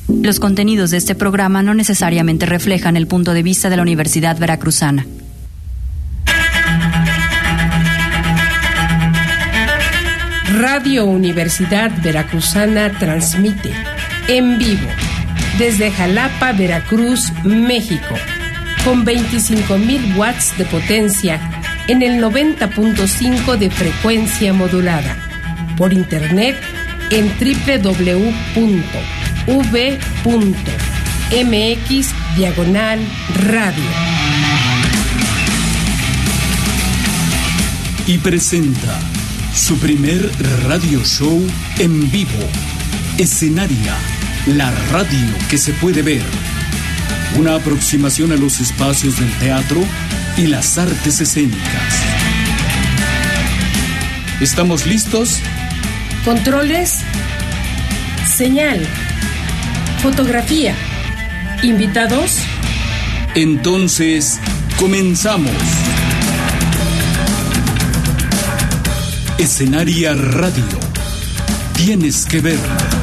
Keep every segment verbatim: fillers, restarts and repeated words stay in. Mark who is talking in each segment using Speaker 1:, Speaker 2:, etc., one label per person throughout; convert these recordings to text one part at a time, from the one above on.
Speaker 1: Los contenidos de este programa no necesariamente reflejan el punto de vista de la Universidad Veracruzana.
Speaker 2: Radio Universidad Veracruzana transmite en vivo desde Jalapa, Veracruz, México, con veinticinco mil watts de potencia en el noventa punto cinco de frecuencia modulada, por internet en doble u doble u doble u punto v punto m x diagonal radio.
Speaker 3: Y presenta su primer radio show en vivo, Escenaria, la radio que se puede ver. Una aproximación a los espacios del teatro y las artes escénicas. ¿Estamos listos?
Speaker 2: Controles, señal, fotografía, invitados.
Speaker 3: Entonces, comenzamos. Escenaria Radio. Tienes que ver.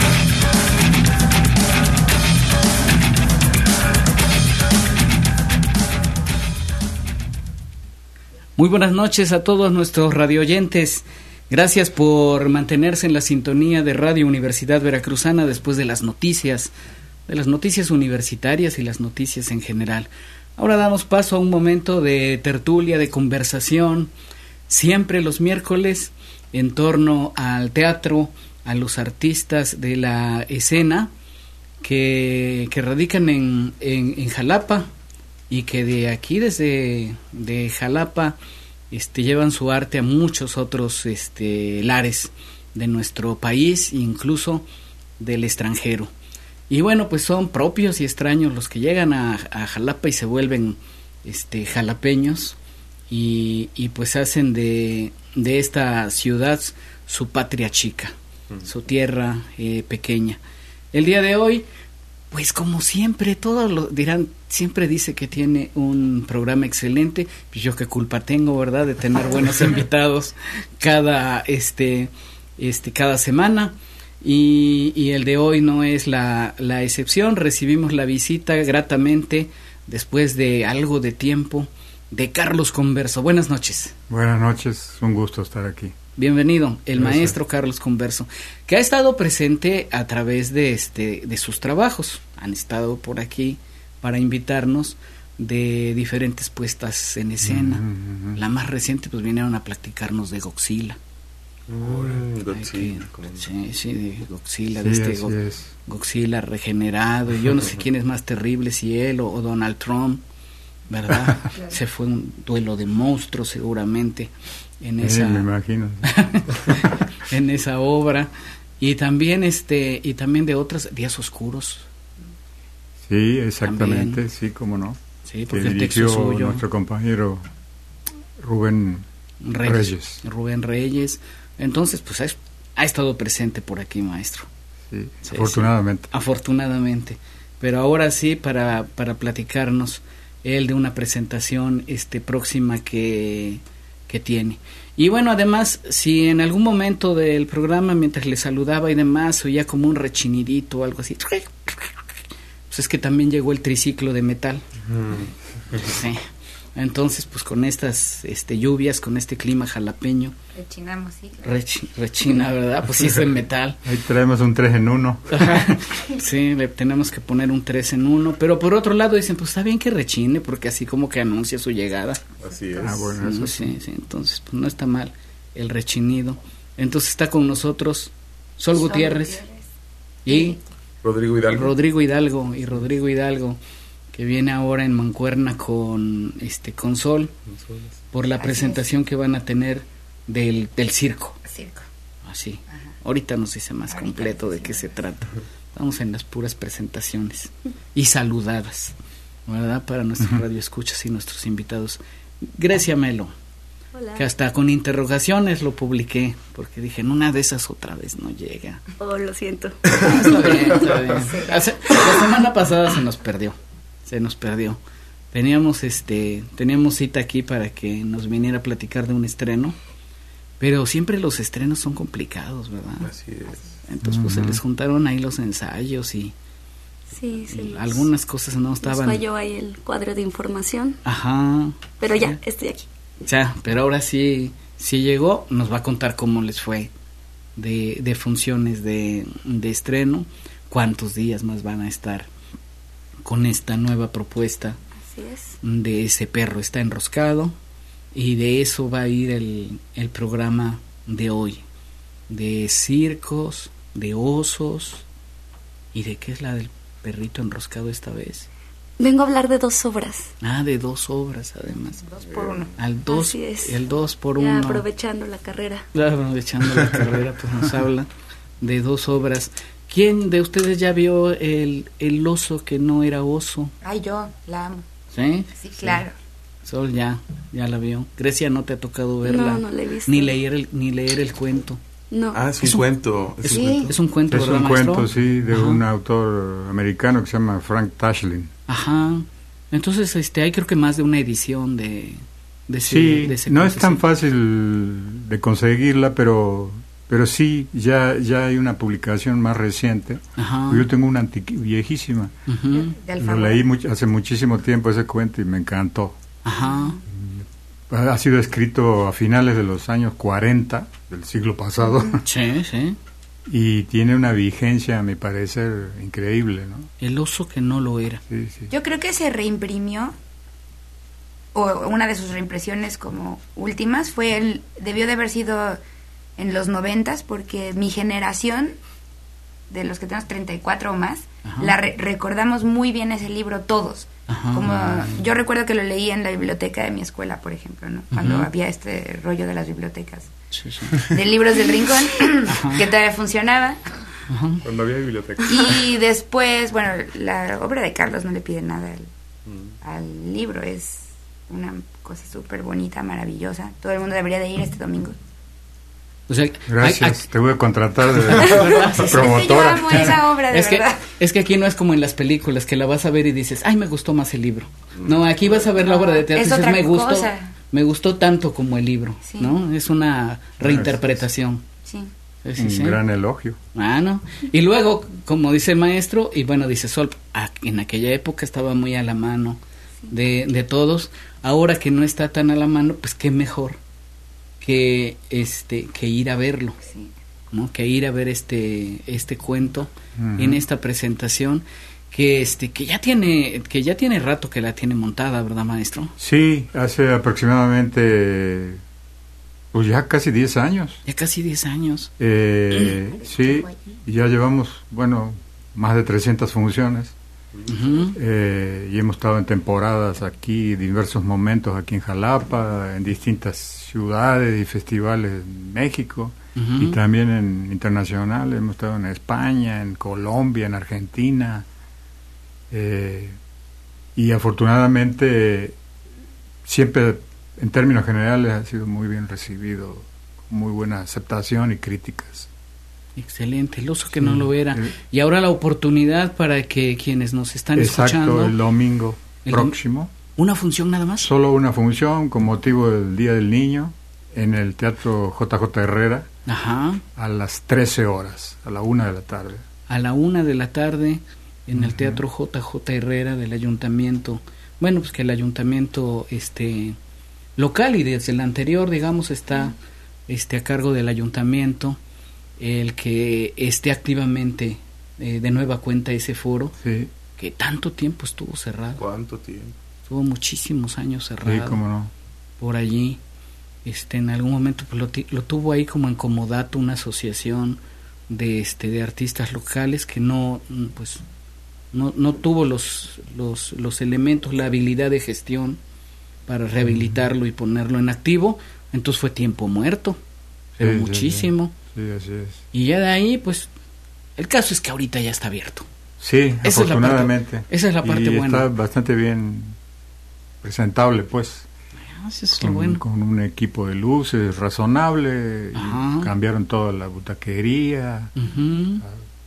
Speaker 4: Muy buenas noches a todos nuestros radioyentes. Gracias por mantenerse en la sintonía de Radio Universidad Veracruzana después de las noticias, de las noticias universitarias y las noticias en general. Ahora damos paso a un momento de tertulia, de conversación, siempre los miércoles, en torno al teatro, a los artistas de la escena que, que radican en, en, en Jalapa y que de aquí, desde de Jalapa, este, llevan su arte a muchos otros este, lares de nuestro país, incluso del extranjero. Y bueno, pues son propios y extraños los que llegan a, a Jalapa y se vuelven este, jalapeños y, y pues hacen de, de esta ciudad su patria chica, mm. su tierra eh, pequeña. El día de hoy, pues como siempre, todos lo dirán, siempre dice que tiene un programa excelente, pues yo qué culpa tengo, ¿verdad?, de tener buenos invitados cada este este cada semana, y, y el de hoy no es la, la excepción. Recibimos la visita gratamente, después de algo de tiempo, de Carlos Converso. Buenas noches.
Speaker 5: Buenas noches, un gusto estar aquí.
Speaker 4: Bienvenido, el
Speaker 5: Gracias.
Speaker 4: Maestro Carlos Converso, que ha estado presente a través de este de sus trabajos. Han estado por aquí para invitarnos de diferentes puestas en escena. Mm-hmm. La más reciente, pues vinieron a platicarnos de Godzilla.
Speaker 6: Mm, Godzilla.
Speaker 4: Que, sí, sí, de Godzilla,
Speaker 5: sí,
Speaker 4: de este Go, Godzilla regenerado. Y yo no sé quién es más terrible, si él o, o Donald Trump, ¿verdad? Claro. Se fue un duelo de monstruos seguramente en
Speaker 5: sí,
Speaker 4: esa
Speaker 5: me imagino.
Speaker 4: en esa obra, y también este y también de otras, Días Oscuros.
Speaker 5: Sí, exactamente,
Speaker 4: también.
Speaker 5: Sí, cómo no.
Speaker 4: Sí, porque
Speaker 5: que
Speaker 4: el texto
Speaker 5: dirigió
Speaker 4: suyo,
Speaker 5: nuestro compañero Rubén Reyes.
Speaker 4: Reyes. Rubén Reyes. Entonces, pues ha, ha estado presente por aquí, maestro.
Speaker 5: Sí,
Speaker 4: sí
Speaker 5: afortunadamente.
Speaker 4: Sí, afortunadamente. Pero ahora sí, para para platicarnos él de una presentación este próxima que que tiene. Y bueno, además, si en algún momento del programa, mientras le saludaba y demás, oía como un rechinidito o algo así, pues es que también llegó el triciclo de metal. Mm. Sí. Entonces, pues con estas este lluvias, con este clima jalapeño,
Speaker 7: rechinamos, sí.
Speaker 4: Rechi, rechina, ¿verdad? Pues sí es de metal.
Speaker 5: Ahí traemos un tres en uno.
Speaker 4: Sí, le tenemos que poner un tres en uno, pero por otro lado dicen, pues está bien que rechine, porque así como que anuncia su llegada.
Speaker 6: Así es.
Speaker 5: Ah, bueno,
Speaker 4: sí,
Speaker 5: eso
Speaker 4: sí, sí, entonces pues no está mal el rechinido. Entonces está con nosotros Sol, Sol Gutiérrez, Gutiérrez y
Speaker 6: Rodrigo Hidalgo.
Speaker 4: Rodrigo Hidalgo y Rodrigo Hidalgo, que viene ahora en mancuerna con este con Sol por la Así presentación es. que van a tener del, del circo.
Speaker 7: Circo.
Speaker 4: Así. Ajá. Ahorita nos dice más Ahorita completo de qué se trata. Estamos en las puras presentaciones y saludadas, ¿verdad? Para nuestros radioescuchas y nuestros invitados. Grecia Melo.
Speaker 7: Hola.
Speaker 4: Que hasta con interrogaciones lo publiqué, porque dije, en una de esas otra vez no llega.
Speaker 7: Oh, lo siento.
Speaker 4: Ah, está bien, está bien. Hace, la semana pasada se nos perdió. Se nos perdió. Teníamos este, teníamos cita aquí para que nos viniera a platicar de un estreno, pero siempre los estrenos son complicados, ¿verdad?
Speaker 6: Así es.
Speaker 4: Entonces, uh-huh. pues se les juntaron ahí los ensayos y
Speaker 7: Sí, sí. Nos,
Speaker 4: algunas cosas no estaban.
Speaker 7: Nos falló ahí el cuadro de información.
Speaker 4: Ajá.
Speaker 7: Pero ya, estoy aquí.
Speaker 4: Ya, pero ahora sí, sí llegó, nos va a contar cómo les fue de, de funciones de, de estreno, cuántos días más van a estar con esta nueva propuesta.
Speaker 7: Así es.
Speaker 4: De Ese perro está enroscado, y de eso va a ir el, el programa de hoy, de circos, de osos, y de qué es la del perrito enroscado esta vez.
Speaker 7: Vengo a hablar de dos obras.
Speaker 4: Ah, de dos obras además.
Speaker 7: Dos por uno.
Speaker 4: Al dos,
Speaker 7: Así es.
Speaker 4: El dos por
Speaker 7: ya
Speaker 4: uno.
Speaker 7: aprovechando la carrera.
Speaker 4: Claro, aprovechando la carrera, pues nos habla de dos obras. ¿Quién de ustedes ya vio el, el oso que no era oso?
Speaker 8: Ay, yo la amo.
Speaker 4: ¿Sí?
Speaker 8: Sí, claro.
Speaker 4: Sol ya, ya la vio. Grecia, no te ha tocado verla.
Speaker 7: No, no la he visto.
Speaker 4: Ni leer el, ni leer el cuento.
Speaker 7: No.
Speaker 6: Ah, es un, es un cuento.
Speaker 4: Es,
Speaker 6: es,
Speaker 4: un,
Speaker 6: cuento.
Speaker 4: es un cuento,
Speaker 5: Es
Speaker 4: ¿verdad,
Speaker 5: un
Speaker 4: maestro?
Speaker 5: cuento, sí, de
Speaker 4: Ajá.
Speaker 5: un autor americano que se llama Frank Tashlin.
Speaker 4: Ajá. Entonces, este, hay creo que más de una edición de, de ese,
Speaker 5: Sí,
Speaker 4: de ese
Speaker 5: no
Speaker 4: cuento,
Speaker 5: es tan
Speaker 4: sí.
Speaker 5: fácil de conseguirla, pero pero sí, ya ya hay una publicación más reciente.
Speaker 4: Ajá.
Speaker 5: Yo tengo una antiqui- viejísima.
Speaker 4: Ujú.
Speaker 8: De
Speaker 5: Lo
Speaker 8: Alfaguara.
Speaker 5: leí much- hace muchísimo tiempo ese cuento y me encantó.
Speaker 4: Ajá.
Speaker 5: Ha sido escrito a finales de los años cuarenta del siglo pasado
Speaker 4: Sí, sí.
Speaker 5: y tiene una vigencia, a mi parecer, increíble, ¿no?
Speaker 4: El oso que no lo era.
Speaker 5: Sí, sí.
Speaker 8: Yo creo que se reimprimió, o una de sus reimpresiones como últimas, fue el, debió de haber sido en los noventas, porque mi generación, de los que tenemos treinta y cuatro o más,
Speaker 4: Ajá.
Speaker 8: la re- recordamos muy bien ese libro todos.
Speaker 4: Ajá.
Speaker 8: Como yo recuerdo que lo leí en la biblioteca de mi escuela, por ejemplo, ¿no? Cuando
Speaker 4: Ujú.
Speaker 8: había este rollo de las bibliotecas,
Speaker 4: Sí, sí.
Speaker 8: de libros del rincón,
Speaker 4: Ajá.
Speaker 8: que todavía funcionaba.
Speaker 4: Ajá.
Speaker 6: Cuando había biblioteca.
Speaker 8: Y después, bueno, la obra de Carlos no le pide nada al,
Speaker 6: Mm.
Speaker 8: al libro, es una cosa súper bonita, maravillosa. Todo el mundo debería de ir este domingo.
Speaker 4: O sea,
Speaker 5: Gracias,
Speaker 4: hay-
Speaker 5: te voy a contratar de
Speaker 4: ¿Verdad? Sí, sí.
Speaker 5: promotora.
Speaker 8: Es que yo amo esa obra, de
Speaker 4: es que,
Speaker 8: verdad.
Speaker 4: es que aquí no es como en las películas, que la vas a ver y dices, ay, me gustó más el libro. No, aquí vas a ver la
Speaker 8: No,
Speaker 4: obra de teatro y
Speaker 8: es
Speaker 4: dices,
Speaker 8: otra
Speaker 4: me gustó,
Speaker 8: cosa.
Speaker 4: me gustó tanto como el libro,
Speaker 8: Sí.
Speaker 4: ¿no? Es una reinterpretación.
Speaker 8: Sí.
Speaker 4: Sí, sí,
Speaker 5: Un
Speaker 4: sí.
Speaker 5: gran elogio.
Speaker 4: Ah, ¿no? Y luego, como dice el maestro, y bueno, dice Sol, ah, en aquella época estaba muy a la mano de, de todos. Ahora que no está tan a la mano, pues qué mejor que este que ir a verlo,
Speaker 8: Sí.
Speaker 4: ¿no? Que ir a ver este este cuento
Speaker 5: Ujú.
Speaker 4: en esta presentación que este que ya tiene que ya tiene rato que la tiene montada, ¿verdad, maestro?
Speaker 5: Sí, hace aproximadamente, pues ya casi diez años.
Speaker 4: Ya casi diez años.
Speaker 5: Eh, sí, y ya llevamos, bueno, más de trescientas funciones.
Speaker 4: Ujú.
Speaker 5: Eh, y hemos estado en temporadas aquí, diversos momentos aquí en Jalapa, en distintas ciudades y festivales en México,
Speaker 4: Ujú.
Speaker 5: y también en internacional. Hemos estado en España, en Colombia, en Argentina, eh, y afortunadamente siempre, en términos generales, ha sido muy bien recibido, muy buena aceptación y críticas.
Speaker 4: Excelente, el oso que
Speaker 5: Sí,
Speaker 4: no lo era.
Speaker 5: eh.
Speaker 4: Y ahora la oportunidad para que quienes nos están
Speaker 5: Exacto,
Speaker 4: escuchando,
Speaker 5: el domingo
Speaker 4: El dom-
Speaker 5: próximo.
Speaker 4: una función nada más.
Speaker 5: Solo una función con motivo del Día del Niño en el Teatro J J Herrera
Speaker 4: Ajá,
Speaker 5: a las trece horas, a la una de la tarde.
Speaker 4: a la una de la tarde en el
Speaker 5: Ujú.
Speaker 4: Teatro J J Herrera del Ayuntamiento. Bueno, pues que el Ayuntamiento este local y desde el anterior, digamos, está este a cargo del Ayuntamiento el que esté activamente eh, de nueva cuenta ese foro
Speaker 5: Sí,
Speaker 4: que tanto tiempo estuvo cerrado.
Speaker 6: ¿Cuánto tiempo?
Speaker 4: Estuvo muchísimos años
Speaker 5: sí,
Speaker 4: cerrado.
Speaker 5: cómo no.
Speaker 4: Por allí, este en algún momento pues, lo, ti- lo tuvo ahí como en comodato una asociación de este de artistas locales que no mm, pues no, no tuvo los, los los elementos, la habilidad de gestión para rehabilitarlo y ponerlo en activo, entonces fue tiempo muerto, pero
Speaker 5: Sí, sí,
Speaker 4: muchísimo.
Speaker 5: Sí, así es.
Speaker 4: Y ya de ahí pues el caso es que ahorita ya está abierto.
Speaker 5: Sí,
Speaker 4: Esa es la parte-
Speaker 5: afortunadamente.
Speaker 4: esa es la parte
Speaker 5: y
Speaker 4: buena.
Speaker 5: está bastante bien presentable, pues.
Speaker 4: Ah, eso es lo
Speaker 5: Con,
Speaker 4: bueno.
Speaker 5: con un equipo de luces razonable. y
Speaker 4: Ajá.
Speaker 5: cambiaron toda la butaquería.
Speaker 4: Ujú.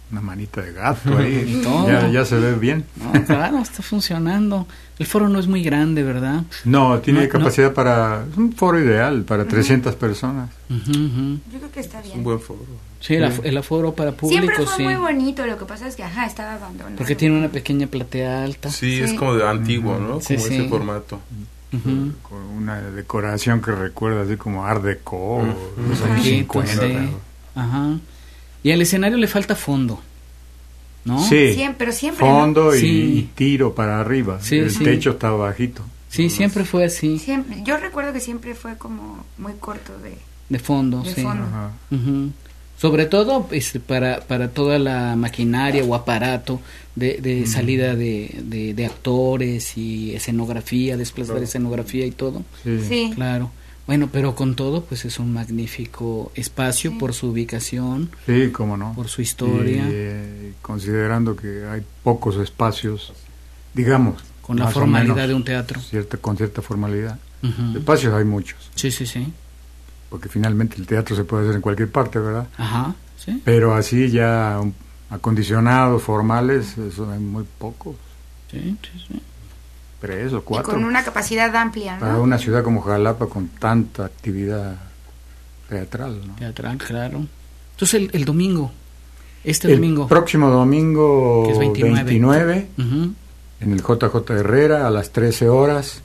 Speaker 5: una manita de gato ahí.
Speaker 4: Todo.
Speaker 5: Ya, ya se ve bien.
Speaker 4: No, claro, está funcionando. El foro no es muy grande, ¿verdad?
Speaker 5: No, tiene
Speaker 4: No,
Speaker 5: capacidad para... Es un foro ideal para uh-huh. trescientas personas.
Speaker 4: Uh-huh, uh-huh.
Speaker 8: Yo creo que está bien.
Speaker 6: Es un buen foro.
Speaker 4: Sí, el, af- el aforo para público,
Speaker 8: Siempre fue
Speaker 4: sí.
Speaker 8: muy bonito, lo que pasa es que, ajá, estaba abandonado.
Speaker 4: Porque tiene una pequeña platea alta.
Speaker 6: Sí,
Speaker 8: Sí.
Speaker 6: es como de antiguo, ¿no?
Speaker 4: Sí,
Speaker 6: Como
Speaker 4: sí.
Speaker 6: ese formato.
Speaker 4: Uh-huh.
Speaker 5: Con una decoración que recuerda así como Art Deco,
Speaker 6: Uh-huh.
Speaker 5: los años
Speaker 4: Sí,
Speaker 5: cincuenta.
Speaker 4: sí. Ajá. Y al escenario le falta fondo, ¿no?
Speaker 5: Sí,
Speaker 8: Siempre, pero siempre,
Speaker 5: fondo y,
Speaker 4: Sí.
Speaker 5: y tiro para arriba.
Speaker 4: Sí,
Speaker 5: el
Speaker 4: sí.
Speaker 5: techo está bajito.
Speaker 4: Sí, siempre fue así,
Speaker 8: Siempre, yo recuerdo que siempre fue como muy corto de...
Speaker 4: de fondo,
Speaker 8: De
Speaker 4: sí.
Speaker 8: fondo.
Speaker 5: Ajá.
Speaker 4: Ujú. Sobre todo este, para, para toda la maquinaria o aparato de, de salida de, de, de actores y escenografía, desplazar
Speaker 6: Claro.
Speaker 4: escenografía y todo.
Speaker 5: Sí.
Speaker 8: Sí.
Speaker 4: Claro. Bueno, pero con todo, pues es un magnífico espacio
Speaker 8: Sí.
Speaker 4: por su ubicación,
Speaker 5: Sí, cómo no.
Speaker 4: por su historia,
Speaker 5: Y, eh, considerando que hay pocos espacios, digamos,
Speaker 4: con la
Speaker 5: más o
Speaker 4: formalidad
Speaker 5: menos,
Speaker 4: de un teatro.
Speaker 5: cierta, con cierta formalidad.
Speaker 4: Ujú.
Speaker 5: Espacios hay muchos,
Speaker 4: Sí, sí, sí.
Speaker 5: porque finalmente el teatro se puede hacer en cualquier parte, ¿verdad?
Speaker 4: Ajá, sí.
Speaker 5: Pero así ya um, acondicionados, formales, eso hay muy pocos,
Speaker 4: Sí, sí, sí.
Speaker 5: tres o
Speaker 8: Y
Speaker 5: cuatro.
Speaker 8: con una capacidad amplia, ¿no?
Speaker 5: Para una ciudad como Jalapa con tanta actividad teatral, ¿no?
Speaker 4: Teatral, claro. Entonces el, el domingo, este
Speaker 5: El
Speaker 4: domingo,
Speaker 5: próximo domingo
Speaker 4: que es veintinueve.
Speaker 5: veintinueve,
Speaker 4: Ujú.
Speaker 5: en el J J Herrera a las trece horas.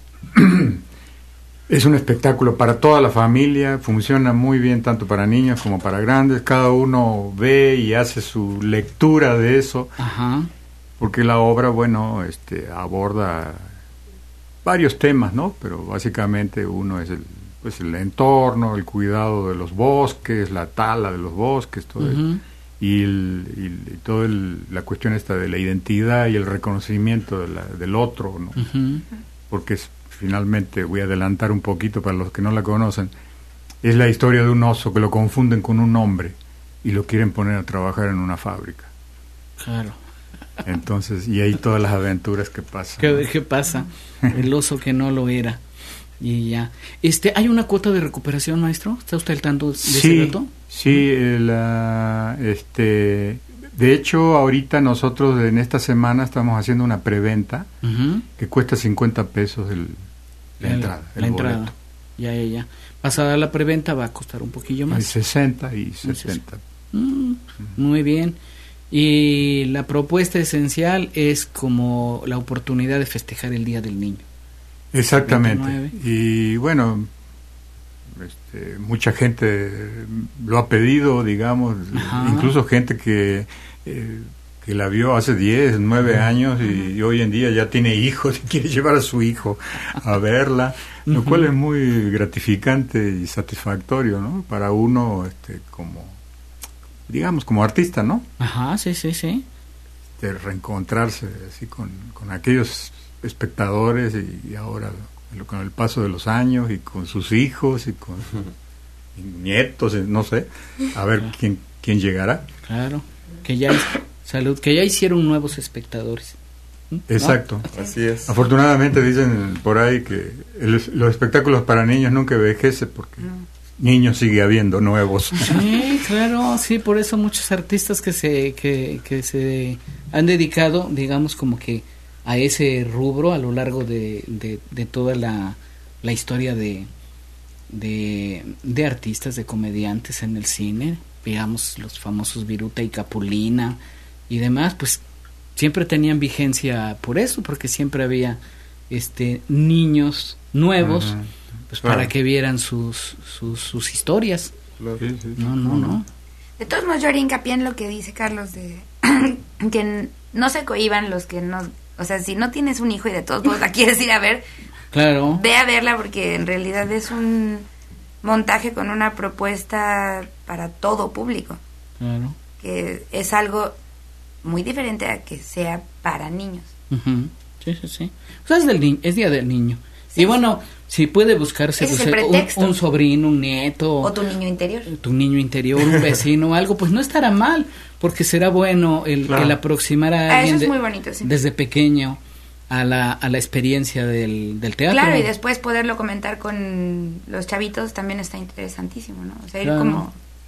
Speaker 5: Es un espectáculo para toda la familia, funciona muy bien tanto para niños como para grandes, cada uno ve y hace su lectura de eso,
Speaker 4: Ajá.
Speaker 5: porque la obra, bueno, este aborda varios temas, ¿no? Pero básicamente uno es el pues el entorno, el cuidado de los bosques, la tala de los bosques, todo eso.
Speaker 4: Ujú.
Speaker 5: Y, el, y, y toda la cuestión esta de la identidad y el reconocimiento de la, del otro, ¿no?
Speaker 4: Ujú.
Speaker 5: Porque es, finalmente, voy a adelantar un poquito para los que no la conocen, es la historia de un oso que lo confunden con un hombre y lo quieren poner a trabajar en una fábrica.
Speaker 4: Claro.
Speaker 5: Entonces, y ahí todas las aventuras que pasan.
Speaker 4: ¿Qué, qué pasa? El oso que no lo era. Y ya. Este, ¿hay una cuota de recuperación, maestro? ¿Está usted al tanto de ese
Speaker 5: Sí,
Speaker 4: dato?
Speaker 5: sí, el, ah, este, de hecho, ahorita nosotros en esta semana estamos haciendo una preventa
Speaker 4: Ujú.
Speaker 5: que cuesta cincuenta pesos el, la
Speaker 4: El-
Speaker 5: entrada.
Speaker 4: La
Speaker 5: el
Speaker 4: entrada.
Speaker 5: boleto.
Speaker 4: Ya, ya, ya. Pasada la preventa va a costar un poquillo
Speaker 5: Hay
Speaker 4: más.
Speaker 5: sesenta y setenta.
Speaker 4: Mm, muy bien. Y la propuesta esencial es como la oportunidad de festejar el Día del Niño.
Speaker 5: Exactamente.
Speaker 4: veintinueve.
Speaker 5: Y bueno, este, mucha gente lo ha pedido, digamos,
Speaker 4: Ajá.
Speaker 5: incluso gente que, eh, que la vio hace diez, nueve años y, y hoy en día ya tiene hijos y quiere llevar a su hijo a verla, lo
Speaker 4: Ujú.
Speaker 5: cual es muy gratificante y satisfactorio, ¿no? Para uno, este, como, digamos, como artista, ¿no?
Speaker 4: Ajá, sí, sí, sí.
Speaker 5: De reencontrarse así con, con aquellos espectadores y, y ahora lo- con el paso de los años y con sus hijos y con sus nietos, eh, no sé, a ver
Speaker 4: Claro.
Speaker 5: quién quién llegará.
Speaker 4: Claro. Que ya, salud, que ya hicieron nuevos espectadores. ¿Mm? ¿No?
Speaker 5: Exacto.
Speaker 6: Así es.
Speaker 5: Afortunadamente dicen por ahí que el- los espectáculos para niños nunca envejecen porque niños sigue habiendo nuevos.
Speaker 4: Sí, claro, sí, por eso muchos artistas que se que, que se han dedicado, digamos, como que a ese rubro a lo largo de, de, de toda la, la historia de, de, de artistas, de comediantes en el cine, digamos, los famosos Viruta y Capulina y demás, pues siempre tenían vigencia por eso, porque siempre había este niños nuevos,
Speaker 5: Ajá.
Speaker 4: pues
Speaker 6: Claro.
Speaker 4: para que vieran sus, sus, sus historias.
Speaker 6: Claro.
Speaker 5: Sí, sí,
Speaker 4: No, no, no.
Speaker 8: De todos modos, yo haría hincapié en lo que dice Carlos de que n- no se cohiban los que no... O sea, si no tienes un hijo y de todos modos la quieres ir a ver,
Speaker 4: Claro.
Speaker 8: ve a verla porque en realidad es un montaje con una propuesta para todo público,
Speaker 4: Claro.
Speaker 8: que es algo muy diferente a que sea para niños.
Speaker 4: Ujú. Sí, sí, sí. O sea, es, del ni- es Día del Niño.
Speaker 8: Sí,
Speaker 4: y bueno, si puede buscarse
Speaker 8: Ese es
Speaker 4: pues,
Speaker 8: el
Speaker 4: eh, un,
Speaker 8: pretexto.
Speaker 4: un sobrino, un nieto,
Speaker 8: O tu niño interior.
Speaker 4: tu niño interior, un vecino, algo, pues no estará mal, porque será bueno el,
Speaker 5: Claro.
Speaker 4: el aproximar a
Speaker 8: Ah,
Speaker 4: alguien
Speaker 8: eso es
Speaker 4: de-
Speaker 8: muy bonito, sí.
Speaker 4: desde pequeño a la, a la experiencia del, del teatro.
Speaker 8: Claro, y después poderlo comentar con los chavitos también está interesantísimo, ¿no? O sea, ir
Speaker 4: Claro.
Speaker 8: como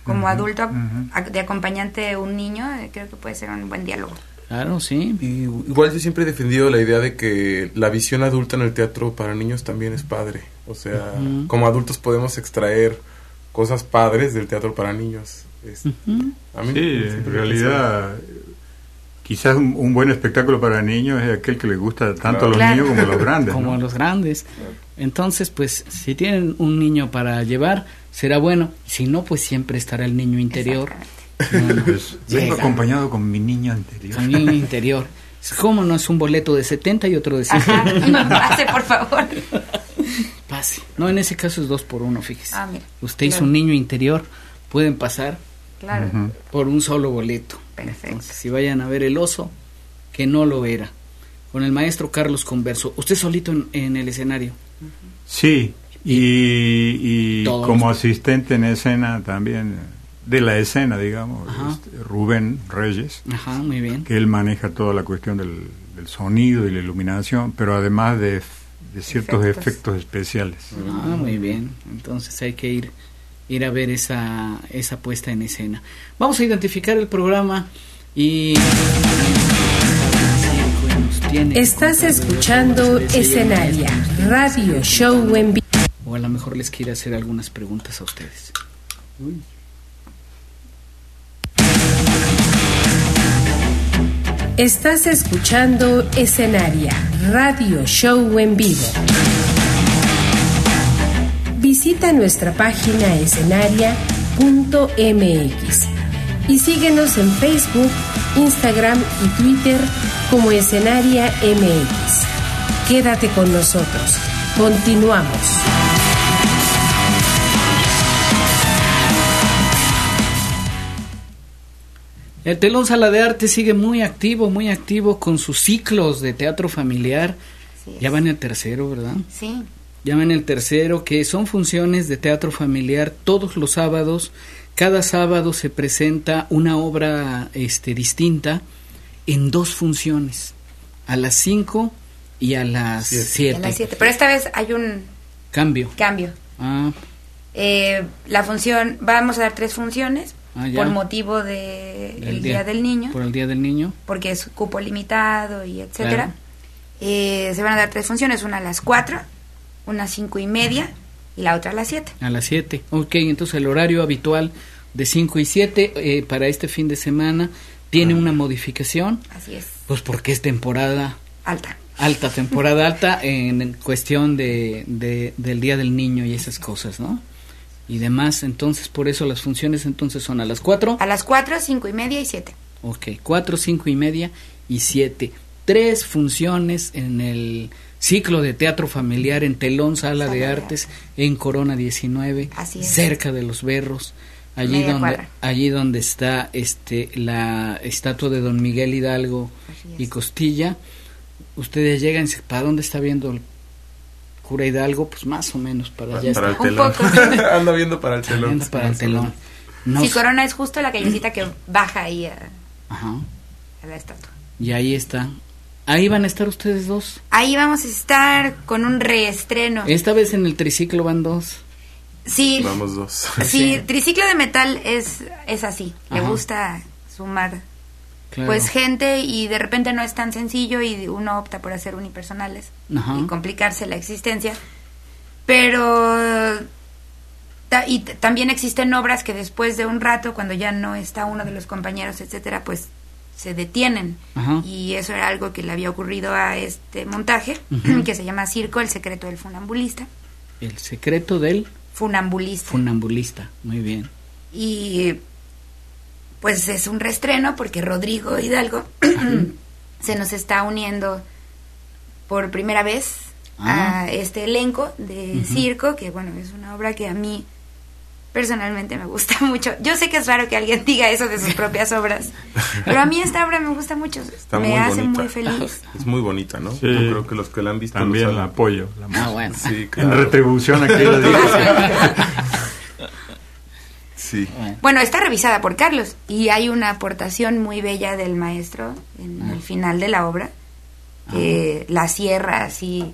Speaker 8: como
Speaker 5: Uh-huh,
Speaker 8: adulto
Speaker 5: uh-huh.
Speaker 8: de acompañante un niño, eh, creo que puede ser un buen diálogo.
Speaker 4: Claro, sí.
Speaker 6: Y igual yo siempre he defendido la idea de que la visión adulta en el teatro para niños también es padre. O sea, uh-huh. como adultos podemos extraer cosas padres del teatro para niños. Es,
Speaker 4: uh-huh.
Speaker 6: a mí
Speaker 5: sí, en realidad, quizás un, un buen espectáculo para niños es aquel que les gusta tanto claro. a los
Speaker 8: claro.
Speaker 5: niños como a los grandes.
Speaker 4: Como
Speaker 5: ¿no?
Speaker 4: a los grandes. Entonces, pues, si tienen un niño para llevar, será bueno. Si no, pues siempre estará el niño interior.
Speaker 5: No, pues, vengo acompañado con mi niño interior.
Speaker 4: Con mi niño interior. ¿Cómo no es un boleto de setenta y otro de cien?
Speaker 8: Ajá, no pase, por favor.
Speaker 4: Pase. No, en ese caso es dos por uno, fíjese.
Speaker 8: Ah, mira.
Speaker 4: Usted
Speaker 8: claro.
Speaker 4: hizo un niño interior, pueden pasar
Speaker 8: claro.
Speaker 5: uh-huh.
Speaker 4: por un solo boleto.
Speaker 8: Perfecto.
Speaker 4: Entonces, si vayan a ver El Oso, que no lo era, con el maestro Carlos Converso. ¿Usted solito en, en el escenario?
Speaker 5: Uh-huh. Sí, y, y como
Speaker 4: los...
Speaker 5: asistente en escena también, de la escena, digamos, este, Rubén Reyes.
Speaker 4: Ajá, muy bien.
Speaker 5: Que él maneja toda la cuestión del, del sonido y la iluminación, pero además de, de ciertos efectos. efectos especiales.
Speaker 4: Ah, muy bien. Entonces hay que ir ir a ver esa esa puesta en escena. Vamos a identificar el programa y
Speaker 2: estás escuchando Escenaria, radio show en vivo.
Speaker 4: O a lo mejor les quiere hacer algunas preguntas a ustedes. Uy.
Speaker 2: Estás escuchando Escenaria, radio show en vivo. Visita nuestra página escenaria punto m x y síguenos en Facebook, Instagram y Twitter como Escenaria M X. Quédate con nosotros. Continuamos.
Speaker 4: El Telón Sala de Arte sigue muy activo, muy activo con sus ciclos de teatro familiar. Ya van el tercero, ¿verdad?
Speaker 8: Sí.
Speaker 4: Ya van el tercero, que son funciones de teatro familiar todos los sábados. Cada sábado se presenta una obra este, distinta en dos funciones, a las cinco y a las siete.
Speaker 8: A las siete, pero esta vez hay un
Speaker 4: cambio.
Speaker 8: Cambio.
Speaker 4: Ah.
Speaker 8: Eh, la función, vamos a dar tres funciones.
Speaker 4: Ah,
Speaker 8: por motivo de el día, día del niño,
Speaker 4: por el día del niño,
Speaker 8: porque es cupo limitado y etcétera.
Speaker 4: Claro.
Speaker 8: Eh, se van a dar tres funciones, una a las cuatro, una a cinco y media y la otra a las siete.
Speaker 4: A las siete. Ok, entonces el horario habitual de cinco y siete eh, para este fin de semana tiene ah. una modificación.
Speaker 8: Así es.
Speaker 4: Pues porque es temporada
Speaker 8: alta.
Speaker 4: Alta, temporada alta en cuestión de, de del día del niño y esas cosas, ¿no? Y demás, entonces por eso las funciones entonces son a las cuatro.
Speaker 8: A las cuatro, cinco y media y siete.
Speaker 4: Ok, cuatro, cinco y media y siete. Tres funciones en el ciclo de teatro familiar en Telón Sala, Sala de, de Artes, Artes en Corona diecinueve,
Speaker 8: Así es.
Speaker 4: Cerca de Los Berros, allí
Speaker 8: Media
Speaker 4: donde
Speaker 8: cuadra.
Speaker 4: allí donde está este la estatua de Don Miguel Hidalgo y Costilla. Ustedes llegan, ¿para dónde está viendo el Cura Hidalgo? Pues más o menos para allá
Speaker 6: para
Speaker 4: está.
Speaker 6: El telón.
Speaker 8: Un poco.
Speaker 6: Anda viendo para el telón.
Speaker 4: Anda para el telón.
Speaker 8: No. Sí, Corona es justo la callecita que baja ahí a,
Speaker 4: Ajá.
Speaker 8: a la estatua.
Speaker 4: Y ahí está. Ahí van a estar ustedes dos.
Speaker 8: Ahí vamos a estar con un reestreno.
Speaker 4: Esta vez en el triciclo van dos.
Speaker 8: Sí.
Speaker 6: Vamos dos.
Speaker 8: Sí, sí. Triciclo de metal es, es así. Ajá. Le gusta sumar claro. pues gente y de repente no es tan sencillo y uno opta por hacer unipersonales Ajá. y complicarse la existencia. Pero ta, y t- también existen obras que después de un rato, cuando ya no está uno de los compañeros, etcétera, pues se detienen.
Speaker 4: Ajá.
Speaker 8: Y eso era algo que le había ocurrido a este montaje, uh-huh. que se llama Circo, el secreto del funambulista.
Speaker 4: El secreto del
Speaker 8: funambulista.
Speaker 4: Funambulista, muy bien.
Speaker 8: Y pues es un reestreno porque Rodrigo Hidalgo se nos está uniendo por primera vez ah. a este elenco de uh-huh. circo, que bueno, es una obra que a mí personalmente me gusta mucho. Yo sé que es raro que alguien diga eso de sus propias obras, pero a mí esta obra me gusta mucho.
Speaker 6: Está
Speaker 8: me
Speaker 6: muy
Speaker 8: hace
Speaker 6: bonita.
Speaker 8: muy feliz.
Speaker 6: Es muy bonita, ¿no?
Speaker 5: Sí.
Speaker 6: Yo creo que los que la han visto
Speaker 5: también la apoyo. La
Speaker 4: ah, bueno.
Speaker 6: Sí, claro.
Speaker 5: En retribución a que lo diga.
Speaker 6: Sí.
Speaker 8: Bueno. bueno, está revisada por Carlos y hay una aportación muy bella del maestro en ah. el final de la obra que ah. la cierra así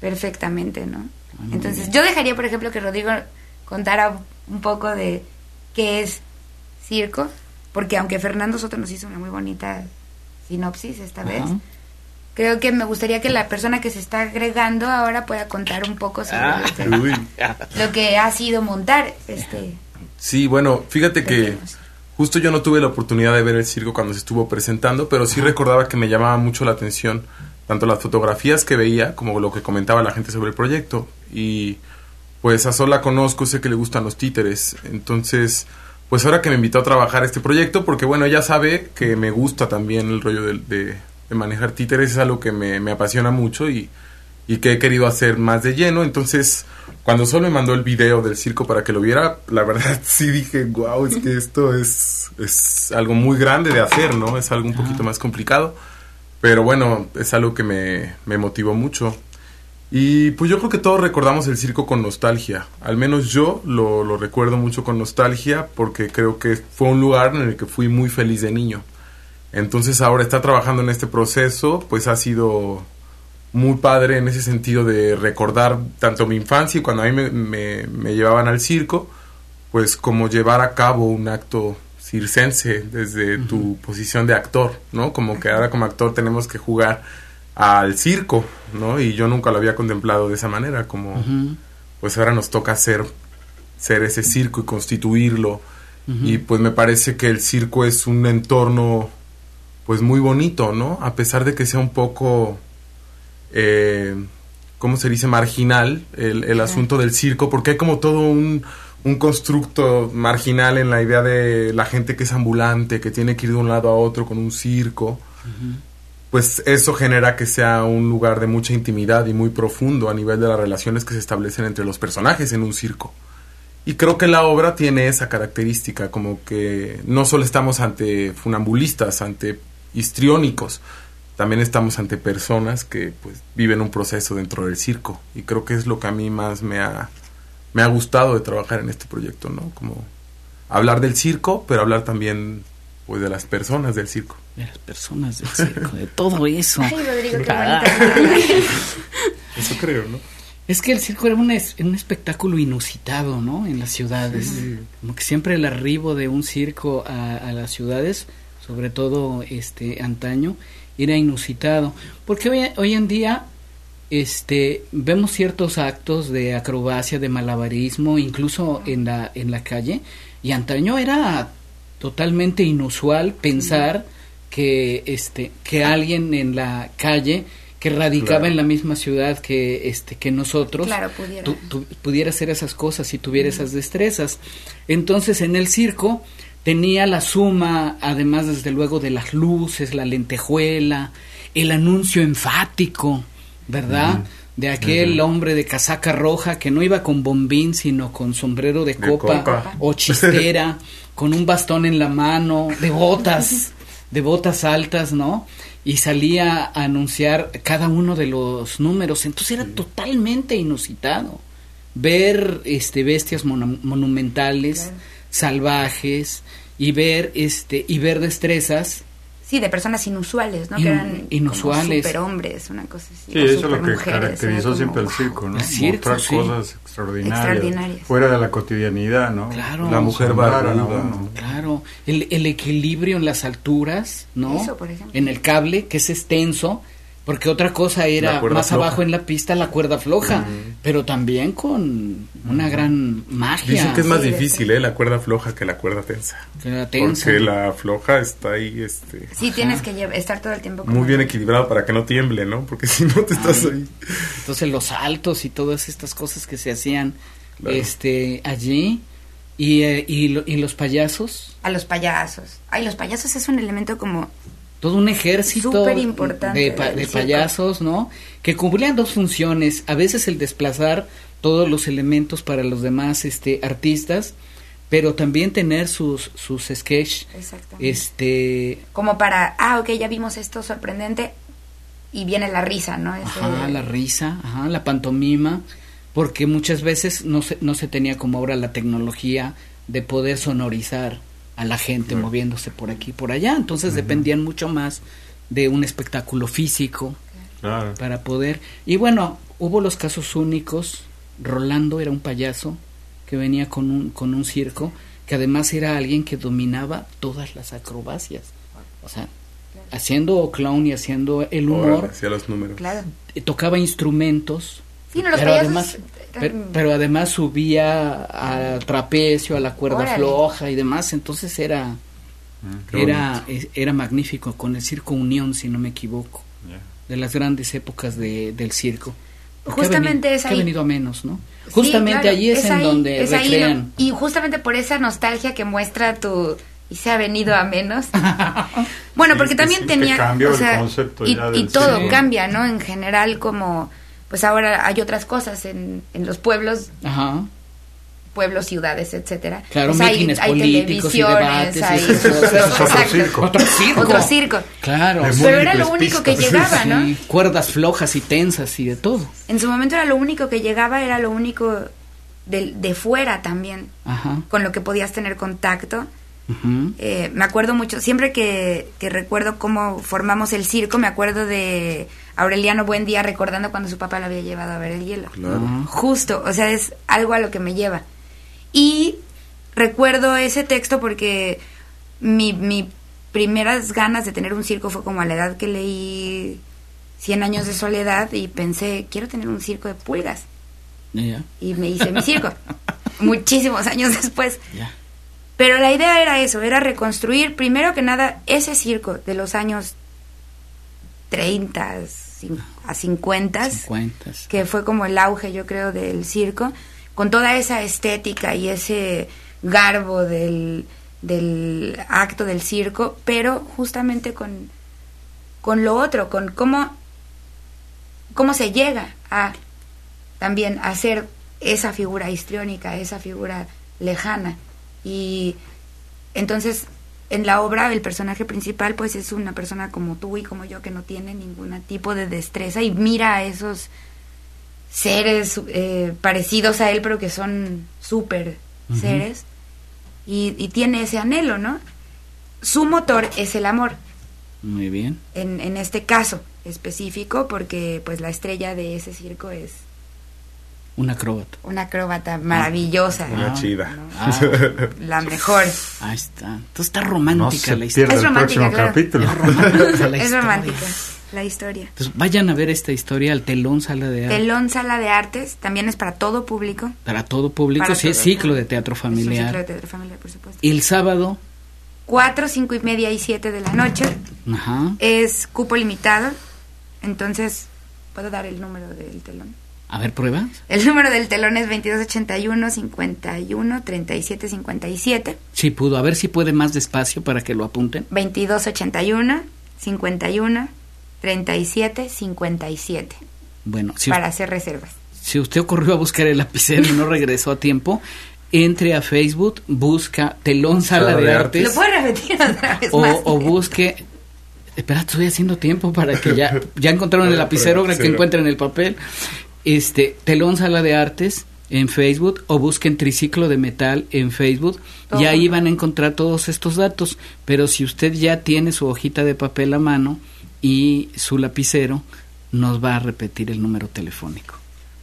Speaker 8: perfectamente, ¿no? Ah, Entonces, bien. yo dejaría, por ejemplo, que Rodrigo contara un poco de qué es circo, porque aunque Fernando Soto nos hizo una muy bonita sinopsis esta Ajá. vez, creo que me gustaría que la persona que se está agregando ahora pueda contar un poco sobre ah, lo, que, lo que ha sido montar este.
Speaker 6: Sí, bueno, fíjate que justo yo no tuve la oportunidad de ver el circo cuando se estuvo presentando, pero sí recordaba que me llamaba mucho la atención tanto las fotografías que veía como lo que comentaba la gente sobre el proyecto. Y pues a Sol la conozco, sé que le gustan los títeres, entonces pues ahora que me invitó a trabajar este proyecto, porque bueno, ella sabe que me gusta también el rollo de, de, de manejar títeres, es algo que me, me apasiona mucho y, y que he querido hacer más de lleno. Entonces cuando Sol me mandó el video del circo para que lo viera, la verdad sí dije, wow, es que esto es, es algo muy grande de hacer, ¿no? Es algo un poquito más complicado, pero bueno, es algo que me, me motivó mucho. Y pues yo creo que todos recordamos el circo con nostalgia. Al menos yo lo, lo recuerdo mucho con nostalgia porque creo que fue un lugar en el que fui muy feliz de niño. Entonces ahora estar trabajando en este proceso pues ha sido muy padre en ese sentido de recordar tanto mi infancia y cuando a mí me, me, me llevaban al circo, pues como llevar a cabo un acto circense desde uh-huh. tu posición de actor, ¿no? Como que ahora como actor tenemos que jugar al circo, ¿no? Y yo nunca lo había contemplado de esa manera, como uh-huh. pues ahora nos toca ser, ser ese circo y constituirlo. Uh-huh. Y pues me parece que el circo es un entorno pues muy bonito, ¿no? A pesar de que sea un poco eh, ¿cómo se dice? Marginal el, el uh-huh. asunto del circo, porque hay como todo un, un constructo marginal en la idea de la gente que es ambulante, que tiene que ir de un lado a otro con un circo. Uh-huh. Pues eso genera que sea un lugar de mucha intimidad y muy profundo a nivel de las relaciones que se establecen entre los personajes en un circo. Y creo que la obra tiene esa característica, como que no solo estamos ante funambulistas, ante histriónicos, también estamos ante personas que pues viven un proceso dentro del circo. Y creo que es lo que a mí más me ha, me ha gustado de trabajar en este proyecto, ¿no? Como hablar del circo, pero hablar también pues de las personas del circo.
Speaker 4: De las personas del circo, de todo eso.
Speaker 8: Ay, Rodrigo, qué
Speaker 6: ah. Eso creo, ¿no?
Speaker 4: Es que el circo era un, es, un espectáculo inusitado, ¿no? En las ciudades. Sí. Como que siempre el arribo de un circo a, a las ciudades, sobre todo este antaño, era inusitado. Porque hoy, hoy en día este vemos ciertos actos de acrobacia, de malabarismo, incluso en la, en la calle, y antaño era totalmente inusual pensar que este que alguien en la calle que radicaba claro. en la misma ciudad que este que nosotros
Speaker 8: claro, pudiera.
Speaker 4: Tu, tu, pudiera hacer esas cosas y tuviera uh-huh. esas destrezas. Entonces en el circo tenía la suma, además desde luego de las luces, la lentejuela, el anuncio enfático, ¿verdad? Uh-huh. De aquel uh-huh. hombre de casaca roja que no iba con bombín sino con sombrero de, de copa, copa o chistera, con un bastón en la mano, de botas, de botas altas, ¿no? Y salía a anunciar cada uno de los números. Entonces era sí. totalmente inusitado ver este bestias mon- monumentales, claro. salvajes, y ver este y ver destrezas.
Speaker 8: Sí, de personas inusuales, ¿no?
Speaker 4: In,
Speaker 8: que eran
Speaker 4: inusuales.
Speaker 8: Superhombres, una cosa así.
Speaker 5: Sí, eso es lo que caracterizó siempre el circo, ¿no?
Speaker 4: Circo,
Speaker 5: Mostrar
Speaker 4: sí.
Speaker 5: cosas extraordinarias,
Speaker 8: extraordinarias,
Speaker 5: fuera de la cotidianidad, ¿no?
Speaker 4: Claro.
Speaker 6: La mujer barbuda, ¿no?
Speaker 4: Claro. El, el equilibrio en las alturas, ¿no?
Speaker 8: Eso, por ejemplo.
Speaker 4: En el cable, que es extenso, porque otra cosa era más floja. Abajo en la pista la cuerda floja, uh-huh. pero también con una uh-huh. gran magia.
Speaker 6: Dicen que es más
Speaker 8: sí,
Speaker 6: difícil, ¿eh? La cuerda floja que la cuerda tensa.
Speaker 4: Que la tensa.
Speaker 6: Porque la floja está ahí, este...
Speaker 8: Sí, ajá. tienes que llevar, estar todo el tiempo...
Speaker 6: Muy bien equilibrado para que no tiemble, ¿no? Porque si no te estás Ay. ahí...
Speaker 4: Entonces los saltos y todas estas cosas que se hacían
Speaker 6: claro.
Speaker 4: este allí... Y, eh, y, lo, y los payasos.
Speaker 8: A los payasos. Ay, los payasos es un elemento como...
Speaker 4: todo un ejército
Speaker 8: súper importante
Speaker 4: de, pa- de payasos, ¿no? Que cumplían dos funciones, a veces el desplazar todos los elementos para los demás este artistas, pero también tener sus sus sketch, este
Speaker 8: como para, ah, ok, ya vimos esto sorprendente y viene la risa, ¿no? Ese...
Speaker 4: Ajá, la risa, ajá, la pantomima, porque muchas veces no se no se tenía como ahora la tecnología de poder sonorizar a la gente uh-huh. moviéndose por aquí y por allá, entonces uh-huh. dependían mucho más de un espectáculo físico
Speaker 5: claro.
Speaker 4: para poder, y bueno, hubo los casos únicos. Rolando era un payaso que venía con un con un circo que además era alguien que dominaba todas las acrobacias. O sea, haciendo clown y haciendo el humor.
Speaker 6: Órale, hacía los números.
Speaker 8: Claro.
Speaker 4: eh, Tocaba instrumentos.
Speaker 8: Sí, no, los
Speaker 4: pero
Speaker 8: payasos
Speaker 4: además,
Speaker 8: eran-
Speaker 4: pero, pero además subía al trapecio, a la cuerda
Speaker 8: Órale.
Speaker 4: floja y demás. Entonces era,
Speaker 6: Qué
Speaker 4: era, eh, era magnífico, con el Circo Unión, si no me equivoco.
Speaker 5: Ya.
Speaker 4: De las grandes épocas de, del circo. Porque
Speaker 8: Justamente
Speaker 4: ha venido,
Speaker 8: es
Speaker 4: que
Speaker 8: ahí.
Speaker 4: ha venido a menos, ¿no?
Speaker 8: Sí,
Speaker 4: Justamente
Speaker 8: claro,
Speaker 4: allí es, en
Speaker 8: ahí,
Speaker 4: donde
Speaker 8: es ahí,
Speaker 4: recrean.
Speaker 8: ¿no? Y justamente por esa nostalgia que muestra tu... Y se ha venido a menos. Bueno,
Speaker 5: Sí,
Speaker 8: porque
Speaker 5: que
Speaker 8: también
Speaker 5: sí, que
Speaker 8: tenía...
Speaker 5: cambió
Speaker 8: o
Speaker 5: el
Speaker 8: sea,
Speaker 5: concepto
Speaker 8: y,
Speaker 5: ya
Speaker 8: y
Speaker 5: del
Speaker 8: todo
Speaker 4: cine.
Speaker 8: cambia, ¿no? En general, como... Pues ahora hay otras cosas en, en los pueblos,
Speaker 4: Ajá.
Speaker 8: pueblos, ciudades, etcétera.
Speaker 4: Claro,
Speaker 8: Pues hay,
Speaker 4: mítines
Speaker 8: hay
Speaker 4: políticos y
Speaker 8: televisiones,
Speaker 4: debates y
Speaker 8: hay...
Speaker 4: esas cosas.
Speaker 8: Exacto.
Speaker 5: Otro circo.
Speaker 4: Otro circo.
Speaker 8: Otro circo.
Speaker 4: Claro.
Speaker 5: De
Speaker 4: sí,
Speaker 8: Pero era lo
Speaker 5: múltiples
Speaker 8: único que
Speaker 5: pistas.
Speaker 8: llegaba, ¿no?
Speaker 4: sí, cuerdas flojas y tensas y de todo.
Speaker 8: En su momento era lo único que llegaba, era lo único de, de fuera también,
Speaker 4: Ajá.
Speaker 8: con lo que podías tener contacto.
Speaker 4: Ujú.
Speaker 8: Eh, me acuerdo mucho, siempre que, que recuerdo cómo formamos el circo, me acuerdo de Aureliano Buendía recordando cuando su papá lo había llevado a ver el hielo.
Speaker 6: Claro.
Speaker 4: Ajá.
Speaker 8: Justo, o sea, es algo a lo que me lleva. Y recuerdo ese texto porque mi, mi primeras ganas de tener un circo fue como a la edad que leí Cien años de soledad y pensé, quiero tener un circo de pulgas.
Speaker 4: Ya,
Speaker 8: Y me hice mi circo, muchísimos años después.
Speaker 4: ya.
Speaker 8: Pero la idea era eso, era reconstruir primero que nada ese circo de los años treinta cin- a cincuenta,
Speaker 4: Cincuentas.
Speaker 8: que fue como el auge, yo creo, del circo, con toda esa estética y ese garbo del, del acto del circo, pero justamente con, con lo otro, con cómo, cómo se llega a también hacer esa figura histriónica, esa figura lejana. Y entonces en la obra el personaje principal pues es una persona como tú y como yo que no tiene ningún tipo de destreza y mira a esos seres eh, parecidos a él pero que son súper
Speaker 4: Ujú.
Speaker 8: seres y, y tiene ese anhelo, ¿no? Su motor es el amor
Speaker 4: Muy bien.
Speaker 8: en, en este caso específico porque pues la estrella de ese circo es
Speaker 4: Un acróbata.
Speaker 8: una acróbata maravillosa,
Speaker 6: Una
Speaker 8: ¿no?
Speaker 6: chida.
Speaker 4: Ah,
Speaker 8: La mejor.
Speaker 4: ahí está. Entonces está
Speaker 5: No
Speaker 4: romántica
Speaker 5: se
Speaker 4: la historia.
Speaker 5: pierda
Speaker 8: Es
Speaker 5: el
Speaker 8: romántica,
Speaker 5: próximo
Speaker 8: claro.
Speaker 5: capítulo.
Speaker 4: Es romántica la
Speaker 8: Es
Speaker 4: historia.
Speaker 8: romántica la historia.
Speaker 4: Entonces vayan a ver esta historia al Telón Sala de Arte.
Speaker 8: Telón Sala de Artes también es para todo público.
Speaker 4: Para todo público,
Speaker 8: Para
Speaker 4: sí, es
Speaker 8: todo,
Speaker 4: ciclo
Speaker 8: ¿no?
Speaker 4: de teatro
Speaker 8: Es un ciclo de
Speaker 4: familiar.
Speaker 8: teatro familiar, por supuesto.
Speaker 4: Y el sábado,
Speaker 8: Cuatro, cinco y media y siete de la noche.
Speaker 4: ajá.
Speaker 8: Es cupo limitado. Entonces, ¿puedo dar el número del telón?
Speaker 4: A ver, pruebas.
Speaker 8: El número del telón es veintidós ochenta y uno, cincuenta y uno, treinta y siete, cincuenta y siete.
Speaker 4: Sí pudo. A ver si puede más despacio para que lo apunten.
Speaker 8: veintidós ochenta y uno, cincuenta y uno, treinta y siete, cincuenta y siete.
Speaker 4: Bueno, si,
Speaker 8: Para hacer reservas.
Speaker 4: si usted ocurrió a buscar el lapicero y no regresó a tiempo, entre a Facebook, busca Telón Sala
Speaker 6: Sala
Speaker 4: de
Speaker 6: de
Speaker 4: Artes.
Speaker 8: ¿Lo puedo repetir otra vez
Speaker 4: o,
Speaker 8: más?
Speaker 4: o busque. Espera, estoy haciendo tiempo para que ya ya encontraron el lapicero, ahora que encuentren el papel. Este Telón Sala de Artes en Facebook o busquen Triciclo de Metal en Facebook
Speaker 8: Todo
Speaker 4: y ahí
Speaker 8: junto.
Speaker 4: van a encontrar todos estos datos. Pero si usted ya tiene su hojita de papel a mano y su lapicero, nos va a repetir el número telefónico.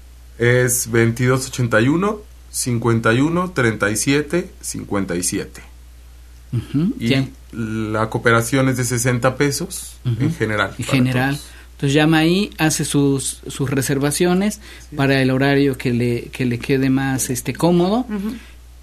Speaker 6: Es veintidós ochenta y uno, cincuenta y uno, treinta y siete, cincuenta y siete.
Speaker 4: Ujú,
Speaker 6: Y
Speaker 4: ya.
Speaker 6: la cooperación es de sesenta pesos
Speaker 4: Ujú.
Speaker 6: en general.
Speaker 4: En
Speaker 6: para
Speaker 4: general.
Speaker 6: todos.
Speaker 4: Entonces llama ahí, hace sus, sus reservaciones para el horario que le, que le quede más este cómodo
Speaker 8: Ujú.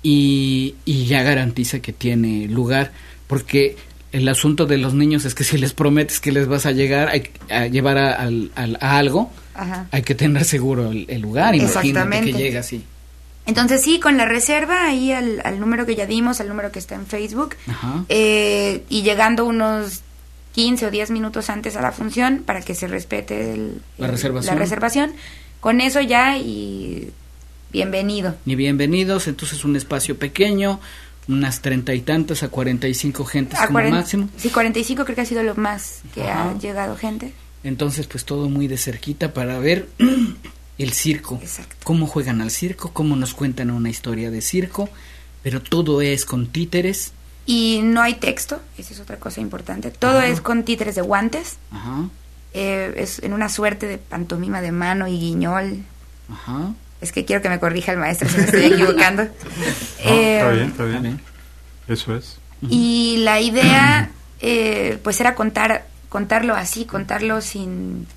Speaker 4: y, y ya garantiza que tiene lugar, porque el asunto de los niños es que si les prometes que les vas a llegar hay, a llevar a, al- al- a algo,
Speaker 8: Ajá.
Speaker 4: hay que tener seguro el, el lugar. Imagínate
Speaker 8: Exactamente.
Speaker 4: que llega así.
Speaker 8: Entonces sí, con la reserva ahí al, al número que ya dimos, al número que está en Facebook,
Speaker 4: Ajá.
Speaker 8: eh, y llegando unos quince o diez minutos antes a la función para que se respete el-
Speaker 4: La
Speaker 8: el-
Speaker 4: reservación.
Speaker 8: la reservación. Con eso ya y bienvenido.
Speaker 4: Y bienvenidos, entonces un espacio pequeño, unas treinta y tantas a cuarenta y cinco gentes
Speaker 8: A
Speaker 4: como
Speaker 8: cuaren-
Speaker 4: máximo.
Speaker 8: Sí, cuarenta y cinco creo que ha sido lo más que
Speaker 4: Ajá.
Speaker 8: ha llegado gente.
Speaker 4: Entonces, pues todo muy de cerquita para ver el circo.
Speaker 8: Exacto.
Speaker 4: Cómo juegan al circo, cómo nos cuentan una historia de circo, pero todo es con títeres.
Speaker 8: Y no hay texto, esa es otra cosa importante. Todo
Speaker 4: Ajá.
Speaker 8: es con títeres de guantes,
Speaker 4: Ajá,
Speaker 8: eh, es en una suerte de pantomima de mano y guiñol.
Speaker 4: ajá.
Speaker 8: Es que quiero que me corrija el maestro si me estoy equivocando.
Speaker 5: No,
Speaker 8: eh,
Speaker 5: está bien, está bien. Eso es.
Speaker 8: Y la idea, eh, pues era contar, contarlo así, contarlo sin,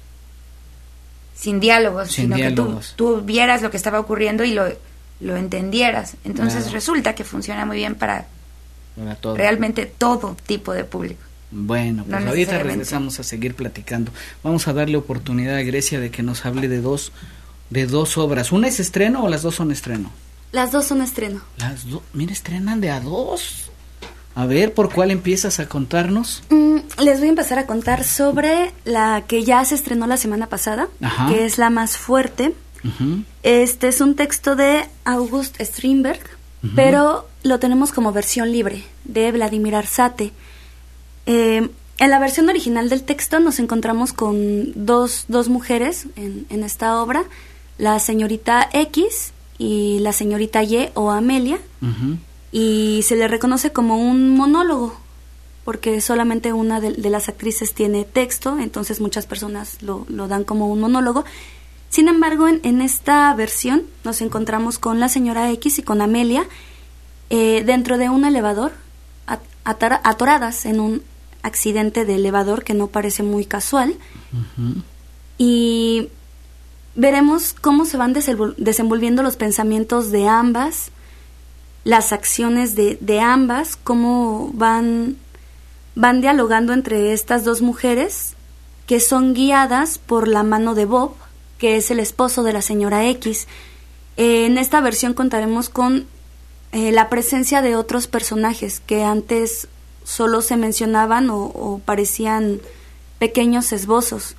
Speaker 8: sin diálogos,
Speaker 4: Sin
Speaker 8: sino
Speaker 4: diálogos.
Speaker 8: que tú, tú vieras lo que estaba ocurriendo y lo, lo entendieras. Entonces
Speaker 4: Claro.
Speaker 8: resulta que funciona muy bien para
Speaker 4: Para todo.
Speaker 8: realmente todo tipo de público.
Speaker 4: Bueno, pues
Speaker 8: No
Speaker 4: ahorita
Speaker 8: necesariamente.
Speaker 4: regresamos a seguir platicando. Vamos a darle oportunidad a Grecia de que nos hable de dos de dos obras. ¿Una es estreno o las dos son estreno?
Speaker 7: Las dos son estreno.
Speaker 4: Las dos, mira, estrenan de a dos. A ver, ¿por cuál empiezas a contarnos?
Speaker 7: Mm, les voy a empezar a contar sobre la que ya se estrenó la semana pasada,
Speaker 4: Ajá.
Speaker 7: que es La Más Fuerte.
Speaker 4: Ujú.
Speaker 7: Este es un texto de August Strindberg,
Speaker 4: Ujú.
Speaker 7: pero lo tenemos como versión libre, de Vladimir Arzate. Eh, en la versión original del texto nos encontramos con dos, dos mujeres en, en esta obra, la señorita X y la señorita Y o Amelia,
Speaker 4: Ujú.
Speaker 7: y se le reconoce como un monólogo, porque solamente una de, de las actrices tiene texto, entonces muchas personas lo, lo dan como un monólogo. Sin embargo, en, en esta versión nos encontramos con la señora X y con Amelia eh, dentro de un elevador, at- atar- atoradas en un accidente de elevador que no parece muy casual,
Speaker 4: Ujú.
Speaker 7: y veremos cómo se van desenvol- desenvolviendo los pensamientos de ambas, las acciones de, de ambas, cómo van, van dialogando entre estas dos mujeres que son guiadas por la mano de Bob, que es el esposo de la señora X. Eh, en esta versión contaremos con eh, la presencia de otros personajes que antes solo se mencionaban o, o parecían pequeños esbozos.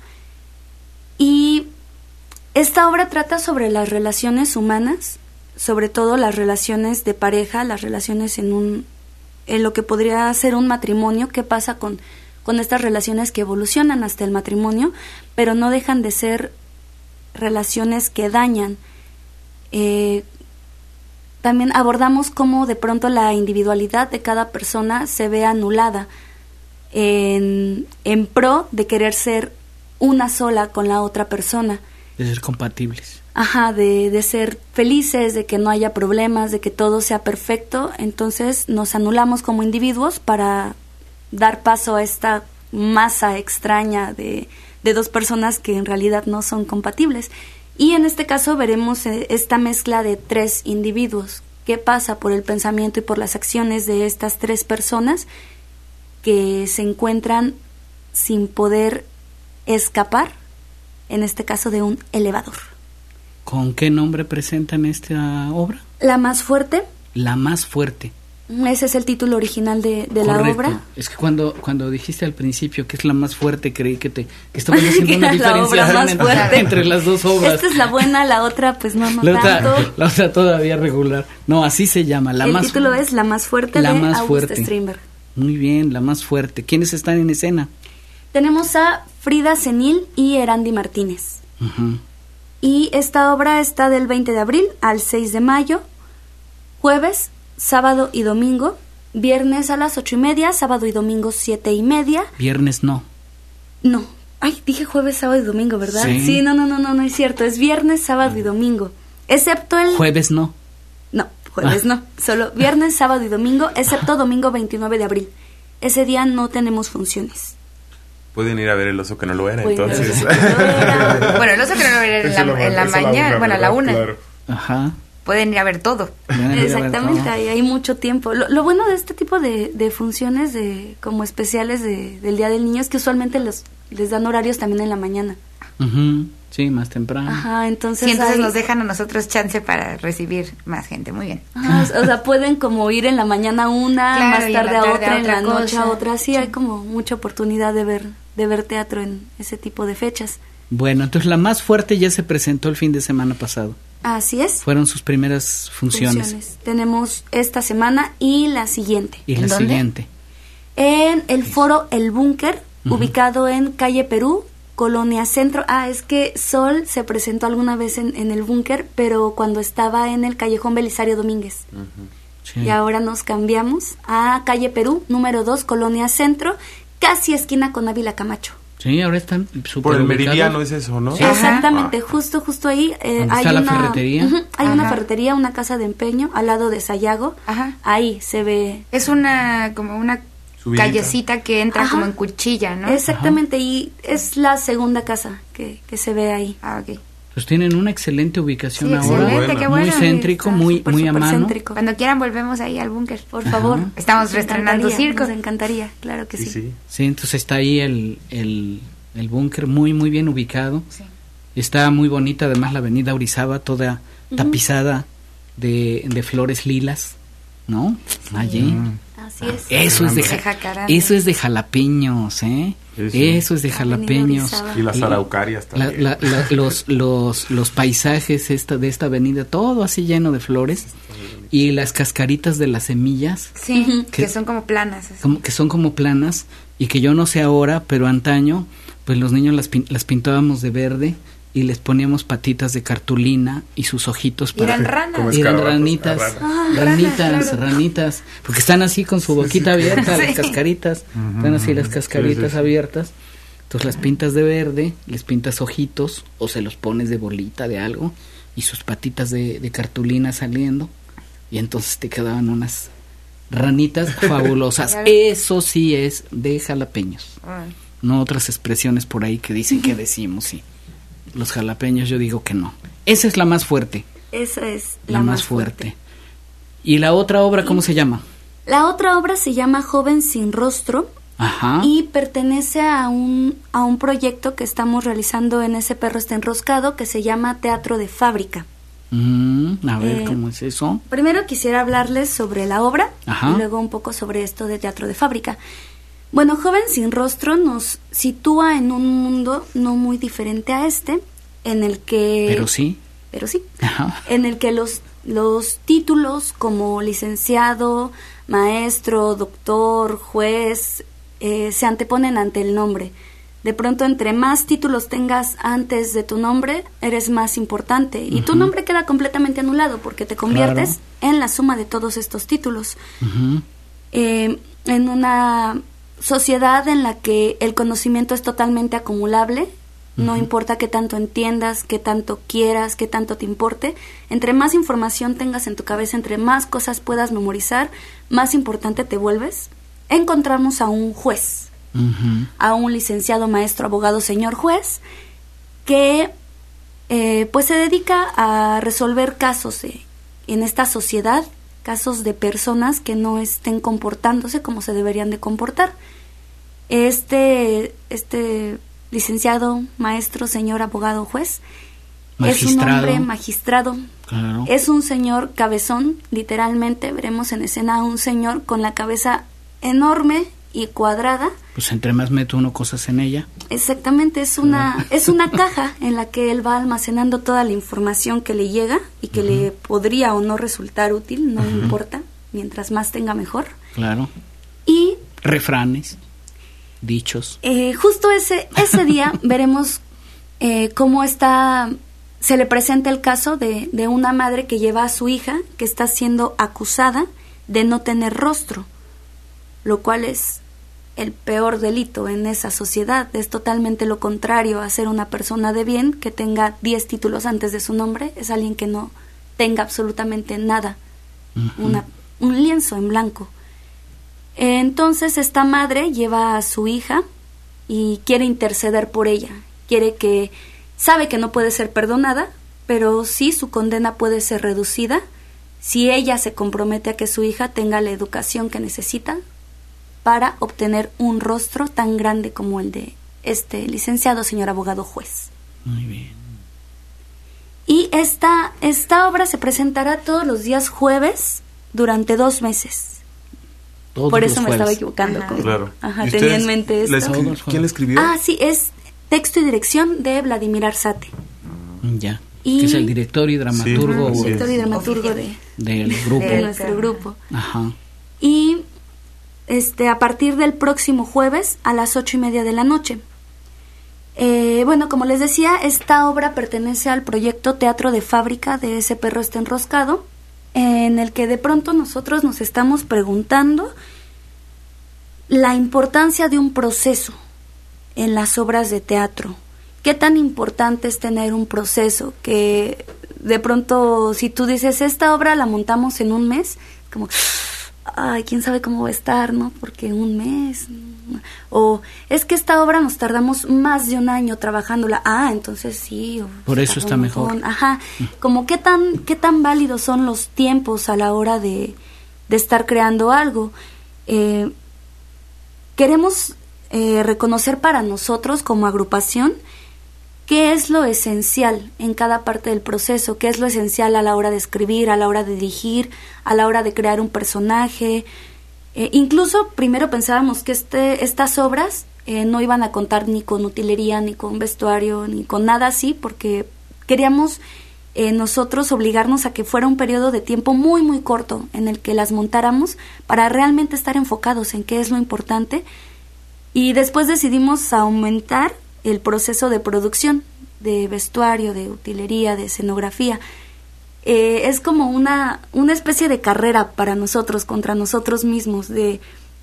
Speaker 7: Y esta obra trata sobre las relaciones humanas, sobre todo las relaciones de pareja, las relaciones en un en lo que podría ser un matrimonio, qué pasa con, con estas relaciones que evolucionan hasta el matrimonio, pero no dejan de ser relaciones que dañan. Eh, también abordamos cómo de pronto la individualidad de cada persona se ve anulada en, en pro de querer ser una sola con la otra persona.
Speaker 4: De ser compatibles.
Speaker 7: Ajá, de, de ser felices, de que no haya problemas, de que todo sea perfecto. Entonces nos anulamos como individuos para dar paso a esta masa extraña de, de dos personas que en realidad no son compatibles. Y en este caso veremos eh, esta mezcla de tres individuos. ¿Qué pasa por el pensamiento y por las acciones de estas tres personas que se encuentran sin poder escapar, en este caso de un elevador?
Speaker 4: ¿Con qué nombre presentan esta obra?
Speaker 7: La Más Fuerte.
Speaker 4: La Más Fuerte.
Speaker 7: Ese es el título original de, de la
Speaker 4: Correcto.
Speaker 7: obra.
Speaker 4: Es que cuando cuando dijiste al principio que es la más fuerte, creí que te que estabas haciendo
Speaker 7: Que
Speaker 4: una
Speaker 7: era la obra
Speaker 4: diferenciación
Speaker 7: más
Speaker 4: entre,
Speaker 7: fuerte.
Speaker 4: entre las dos obras.
Speaker 7: Esta es la buena, la otra pues no, no
Speaker 4: la,
Speaker 7: tanto.
Speaker 4: otra, la otra todavía regular. No, así se llama, la
Speaker 7: el
Speaker 4: más
Speaker 7: título es La Más Fuerte
Speaker 4: La
Speaker 7: de
Speaker 4: Más
Speaker 7: August
Speaker 4: Fuerte.
Speaker 7: Strindberg.
Speaker 4: Muy bien, La Más Fuerte. ¿Quiénes están en escena?
Speaker 7: Tenemos a Frida Senil y Erandi Martínez.
Speaker 4: Ujú.
Speaker 7: Y esta obra está del veinte de abril al seis de mayo, jueves, sábado y domingo, viernes a las ocho y media, sábado y domingo siete y media.
Speaker 4: Viernes no.
Speaker 7: No, ay, dije jueves, sábado y domingo, ¿verdad?
Speaker 4: Sí.
Speaker 7: no, no, no, no, no es cierto, es viernes, sábado y domingo, excepto el...
Speaker 4: Jueves no.
Speaker 7: No, jueves
Speaker 4: Ah.
Speaker 7: no, solo viernes, sábado y domingo, excepto domingo veintinueve de abril. Ese día no tenemos funciones.
Speaker 6: Pueden ir a ver El oso que no lo era,
Speaker 7: Pueden ir a ver
Speaker 6: entonces.
Speaker 7: El oso que no era.
Speaker 8: Bueno, el oso que no lo era en
Speaker 6: Eso
Speaker 8: la,
Speaker 6: lo-
Speaker 8: en la
Speaker 6: eso la
Speaker 8: mañana,
Speaker 6: una,
Speaker 8: bueno, a la
Speaker 6: ¿verdad?
Speaker 8: una.
Speaker 6: Claro.
Speaker 4: Ajá.
Speaker 8: Pueden ir a ver todo.
Speaker 4: Bueno, ya
Speaker 7: Exactamente,
Speaker 4: ves,
Speaker 7: ahí hay mucho tiempo. Lo, lo bueno de este tipo de, de funciones de como especiales de, del Día del Niño es que usualmente los, les dan horarios también en la mañana.
Speaker 4: ¿no? Ujú. Sí, más temprano.
Speaker 7: Ajá, entonces...
Speaker 8: Sí, entonces
Speaker 7: hay-
Speaker 8: nos dejan a nosotros chance para recibir más gente. Muy bien.
Speaker 7: Ajá, o sea, pueden como ir en la mañana a una,
Speaker 8: Claro,
Speaker 7: más
Speaker 8: y en la
Speaker 7: tarde a
Speaker 8: tarde
Speaker 7: otra,
Speaker 8: a
Speaker 7: en
Speaker 8: otra
Speaker 7: la noche a
Speaker 8: cosa.
Speaker 7: otra. Sí, hay como mucha oportunidad de ver, de ver teatro en ese tipo de fechas.
Speaker 4: Bueno, entonces La Más Fuerte ya se presentó el fin de semana pasado.
Speaker 7: Así es.
Speaker 4: Fueron sus primeras funciones.
Speaker 7: Funciones. Tenemos esta semana y la siguiente.
Speaker 4: Y
Speaker 8: ¿En
Speaker 4: la
Speaker 8: dónde?
Speaker 4: siguiente.
Speaker 7: En el foro El Búnker,
Speaker 4: Ujú.
Speaker 7: ubicado en calle Perú, Colonia Centro. Ah, es que Sol se presentó alguna vez en, en el Búnker, pero cuando estaba en el callejón Belisario Domínguez.
Speaker 4: Sí.
Speaker 7: Y ahora nos cambiamos a calle Perú, número dos, Colonia Centro, casi esquina con Ávila Camacho.
Speaker 4: Sí, ahora están súper
Speaker 6: Por el
Speaker 4: ubicados.
Speaker 6: Meridiano es eso, ¿no?
Speaker 4: Sí.
Speaker 7: Exactamente,
Speaker 6: Ah.
Speaker 7: justo, justo ahí eh,
Speaker 4: ¿Dónde
Speaker 7: hay
Speaker 4: está la
Speaker 7: una
Speaker 4: ferretería?
Speaker 7: Ujú, hay una
Speaker 8: Ajá.
Speaker 7: ferretería, una casa de empeño al lado de Sayago.
Speaker 8: Ajá.
Speaker 7: Ahí se ve.
Speaker 8: Es una, como una
Speaker 6: Subidita.
Speaker 8: callecita que entra
Speaker 7: Ajá.
Speaker 8: como en cuchilla, ¿no?
Speaker 7: Exactamente, y es la segunda casa que, que se ve ahí.
Speaker 8: Ah, ok.
Speaker 4: Pues tienen una excelente ubicación
Speaker 8: Sí,
Speaker 4: ahora.
Speaker 8: excelente, qué bueno.
Speaker 4: Muy céntrico,
Speaker 7: Está
Speaker 4: muy,
Speaker 7: súper,
Speaker 4: muy a
Speaker 7: súper
Speaker 4: mano.
Speaker 7: céntrico.
Speaker 8: Cuando quieran volvemos ahí al búnker.
Speaker 7: Por favor.
Speaker 4: Ajá.
Speaker 8: Estamos
Speaker 7: Nos
Speaker 8: reestrenando
Speaker 7: encantaría,
Speaker 8: circo.
Speaker 7: Nos encantaría, claro que sí.
Speaker 6: Sí, sí.
Speaker 4: Sí, entonces está ahí el, el, el búnker muy, muy bien ubicado.
Speaker 8: Sí.
Speaker 4: Está muy bonita además la avenida Orizaba, toda tapizada de, de flores lilas, ¿no? Allí.
Speaker 5: Mm.
Speaker 7: Así es.
Speaker 4: Eso es de,
Speaker 8: De
Speaker 4: ja-
Speaker 8: jacaranda.
Speaker 4: eso es de jalapeños, ¿eh?
Speaker 5: Sí, sí.
Speaker 4: Eso es de
Speaker 7: Avenida
Speaker 4: jalapeños.
Speaker 7: Orizaba.
Speaker 6: Y las
Speaker 4: La-
Speaker 6: araucarias
Speaker 4: La-
Speaker 6: también.
Speaker 4: la- la- los, los, los paisajes esta, de esta avenida, todo así lleno de flores. Y las cascaritas de las semillas,
Speaker 8: Sí,
Speaker 7: Ujú.
Speaker 8: que
Speaker 4: ¿Qué?
Speaker 8: son como planas. así.
Speaker 4: como, que son como planas. Y que yo no sé ahora, pero antaño, pues los niños las, pin- las pintábamos de verde. Y les poníamos patitas de cartulina y sus ojitos
Speaker 8: Y
Speaker 4: para...
Speaker 8: eran ranas.
Speaker 6: Como
Speaker 4: Y eran
Speaker 6: escarabajos,
Speaker 4: ranitas,
Speaker 6: ranas.
Speaker 8: Ah,
Speaker 4: ranitas,
Speaker 8: ranas, claro.
Speaker 4: ranitas, porque están así con su boquita abierta, las
Speaker 8: Sí.
Speaker 4: cascaritas,
Speaker 5: Ujú,
Speaker 4: están así las
Speaker 5: ujú.
Speaker 4: cascaritas
Speaker 5: Sí, sí, sí.
Speaker 4: abiertas, entonces las pintas de verde, les pintas ojitos o se los pones de bolita de algo y sus patitas de, de cartulina saliendo y entonces te quedaban unas ranitas fabulosas.
Speaker 8: Claro.
Speaker 4: Eso sí es de jalapeños,
Speaker 8: Ah.
Speaker 4: no otras expresiones por ahí que dicen que decimos, sí. Los jalapeños yo digo que no. Esa es la más fuerte.
Speaker 7: Esa es
Speaker 4: La, más fuerte. ¿Y la otra obra cómo se llama?
Speaker 7: La otra obra se llama Joven sin rostro
Speaker 4: Ajá.
Speaker 7: y pertenece a un, a un proyecto que estamos realizando en Ese perro está enroscado que se llama Teatro de Fábrica.
Speaker 4: Mm, a ver,
Speaker 7: Eh,
Speaker 4: ¿cómo es eso?
Speaker 7: Primero quisiera hablarles sobre la obra
Speaker 4: Ajá.
Speaker 7: y luego un poco sobre esto de Teatro de Fábrica. Bueno, Joven sin rostro nos sitúa en un mundo no muy diferente a este, en el que...
Speaker 4: Pero sí.
Speaker 7: Pero sí.
Speaker 4: Ajá.
Speaker 7: En el que los, los títulos como licenciado, maestro, doctor, juez, eh, se anteponen ante el nombre. De pronto, entre más títulos tengas antes de tu nombre, eres más importante. Y tu
Speaker 4: Ujú.
Speaker 7: nombre queda completamente anulado porque te conviertes en la suma de todos estos títulos.
Speaker 4: Ujú.
Speaker 7: Eh, en una sociedad en la que el conocimiento es totalmente acumulable, no importa qué tanto entiendas, qué tanto quieras, qué tanto te importe, entre más información tengas en tu cabeza, entre más cosas puedas memorizar, más importante te vuelves. Encontramos a un juez,
Speaker 4: Ujú.
Speaker 7: a un licenciado, maestro, abogado, señor juez, que eh, pues se dedica a resolver casos eh, en esta sociedad, casos de personas que no estén comportándose como se deberían de comportar. Este, este licenciado, maestro, señor, abogado, juez, es un
Speaker 4: Magistrado.
Speaker 7: hombre magistrado,
Speaker 4: Claro.
Speaker 7: es un señor cabezón, literalmente, veremos en escena a un señor con la cabeza enorme y cuadrada.
Speaker 4: Pues entre más mete uno cosas en ella.
Speaker 7: Exactamente, es una, es una caja en la que él va almacenando toda la información que le llega y que le podría o no resultar útil, no importa, mientras más tenga mejor.
Speaker 4: Claro.
Speaker 7: Y
Speaker 4: Refranes, dichos.
Speaker 7: eh, justo ese, ese día veremos eh, cómo está, se le presenta el caso de, de una madre que lleva a su hija que está siendo acusada de no tener rostro, lo cual es el peor delito en esa sociedad. Es totalmente lo contrario a ser una persona de bien que tenga diez títulos antes de su nombre. Es alguien que no tenga absolutamente nada,
Speaker 4: Ujú.
Speaker 7: una, un lienzo en blanco. Entonces esta madre lleva a su hija y quiere interceder por ella. Quiere que, sabe que no puede ser perdonada, pero sí su condena puede ser reducida si ella se compromete a que su hija tenga la educación que necesita para obtener un rostro tan grande como el de este licenciado señor abogado juez.
Speaker 4: Muy bien.
Speaker 7: Y esta, esta obra se presentará todos los días jueves durante dos meses.
Speaker 4: Todos
Speaker 7: Por
Speaker 4: los
Speaker 7: eso me
Speaker 4: jueves.
Speaker 7: estaba equivocando.
Speaker 8: Ajá.
Speaker 7: con-
Speaker 6: Claro.
Speaker 7: Ajá,
Speaker 6: ¿Y
Speaker 7: tenía
Speaker 6: ustedes
Speaker 7: en mente
Speaker 6: la
Speaker 7: esto.
Speaker 6: escri-
Speaker 4: Todos
Speaker 6: ¿Quién la escribió?
Speaker 7: Ah, sí, es texto y dirección de Vladimir Arzate.
Speaker 4: Ya.
Speaker 7: Y-
Speaker 4: Que es el director y dramaturgo
Speaker 6: Sí, así
Speaker 7: Director y
Speaker 6: es.
Speaker 7: dramaturgo de,
Speaker 4: del grupo.
Speaker 7: de nuestro grupo.
Speaker 4: Ajá.
Speaker 7: Y este a partir del próximo jueves a las ocho y media de la noche. Eh, bueno, como les decía, esta obra pertenece al proyecto Teatro de Fábrica de Ese perro está enroscado, en el que de pronto nosotros nos estamos preguntando la importancia de un proceso en las obras de teatro? ¿Qué tan importante es tener un proceso? Que de pronto, si tú dices, esta obra la montamos en un mes, como, ay, quién sabe cómo va a estar, ¿no? Porque un mes. O es que esta obra nos tardamos más de un año trabajándola. Ah, entonces sí. O,
Speaker 4: Por eso está mejor.
Speaker 7: Ajá. Como qué tan, qué tan válidos son los tiempos a la hora de, de estar creando algo. Eh, queremos eh, reconocer para nosotros como agrupación qué es lo esencial en cada parte del proceso, qué es lo esencial a la hora de escribir, a la hora de dirigir, a la hora de crear un personaje. Eh, incluso primero pensábamos que este, estas obras eh, no iban a contar ni con utilería, ni con vestuario, ni con nada así, porque queríamos eh, nosotros obligarnos a que fuera un periodo de tiempo muy, muy corto en el que las montáramos para realmente estar enfocados en qué es lo importante. Y después decidimos aumentar el proceso de producción, de vestuario, de utilería, de escenografía. Eh, es como una, una especie de carrera para nosotros, contra nosotros mismos, de,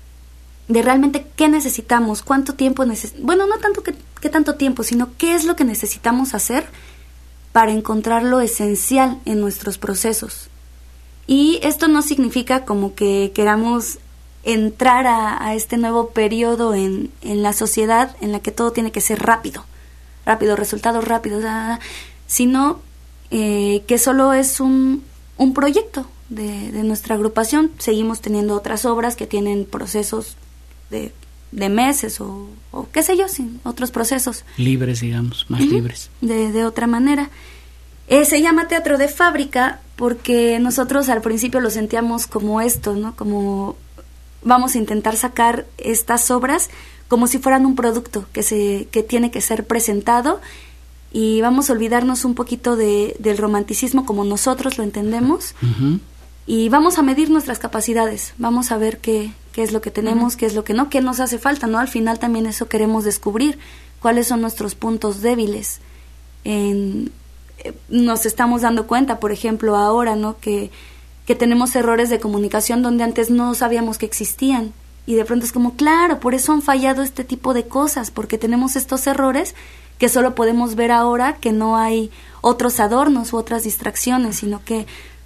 Speaker 7: de realmente qué necesitamos, cuánto tiempo necesitamos, bueno, no tanto qué, qué tanto tiempo, sino qué es lo que necesitamos hacer para encontrar lo esencial en nuestros procesos. Y esto no significa como que queramos entrar a, a este nuevo periodo en, en la sociedad en la que todo tiene que ser rápido, rápido, resultados rápidos, ah, sino eh, que solo es un, un proyecto de, de nuestra agrupación. Seguimos teniendo otras obras que tienen procesos de, de meses o, o qué sé yo, sin otros procesos.
Speaker 4: Libres, digamos, más uh-huh. libres.
Speaker 7: De, de otra manera. Eh, se llama teatro de fábrica porque nosotros al principio lo sentíamos como esto, ¿no? Como vamos a intentar sacar estas obras como si fueran un producto que se que tiene que ser presentado, y vamos a olvidarnos un poquito de, del romanticismo como nosotros lo entendemos. Uh-huh. Y vamos a medir nuestras capacidades, vamos a ver qué, qué es lo que tenemos, uh-huh. qué es lo que no, qué nos hace falta, ¿no? Al final también eso queremos descubrir, cuáles son nuestros puntos débiles. En, eh, nos estamos dando cuenta, por ejemplo, ahora, ¿no? Que que tenemos errores de comunicación donde antes no sabíamos que existían, y de pronto es como, claro, por eso han fallado este tipo de cosas, porque tenemos estos errores que solo podemos ver ahora, que no hay otros adornos u otras distracciones, sino que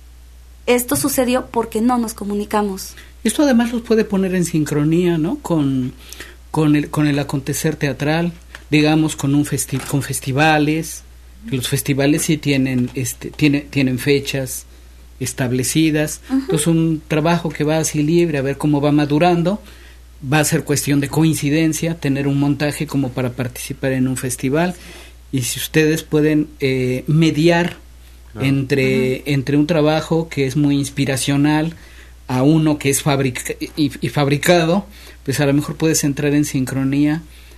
Speaker 7: esto sucedió porque no nos comunicamos.
Speaker 4: Esto además los puede poner en sincronía, ¿no? Con, con, el, con el acontecer teatral, digamos, con, un festi- con festivales. Los festivales sí tienen, este, tiene, tienen fechas establecidas. Uh-huh. Entonces un trabajo que va así libre, a ver cómo va madurando, va a ser cuestión de coincidencia, tener un montaje como para participar en un festival, y si ustedes pueden eh, mediar claro. entre, uh-huh. entre un trabajo que es muy inspiracional a uno que es fabric- y, y fabricado, pues a lo mejor puedes entrar en sincronía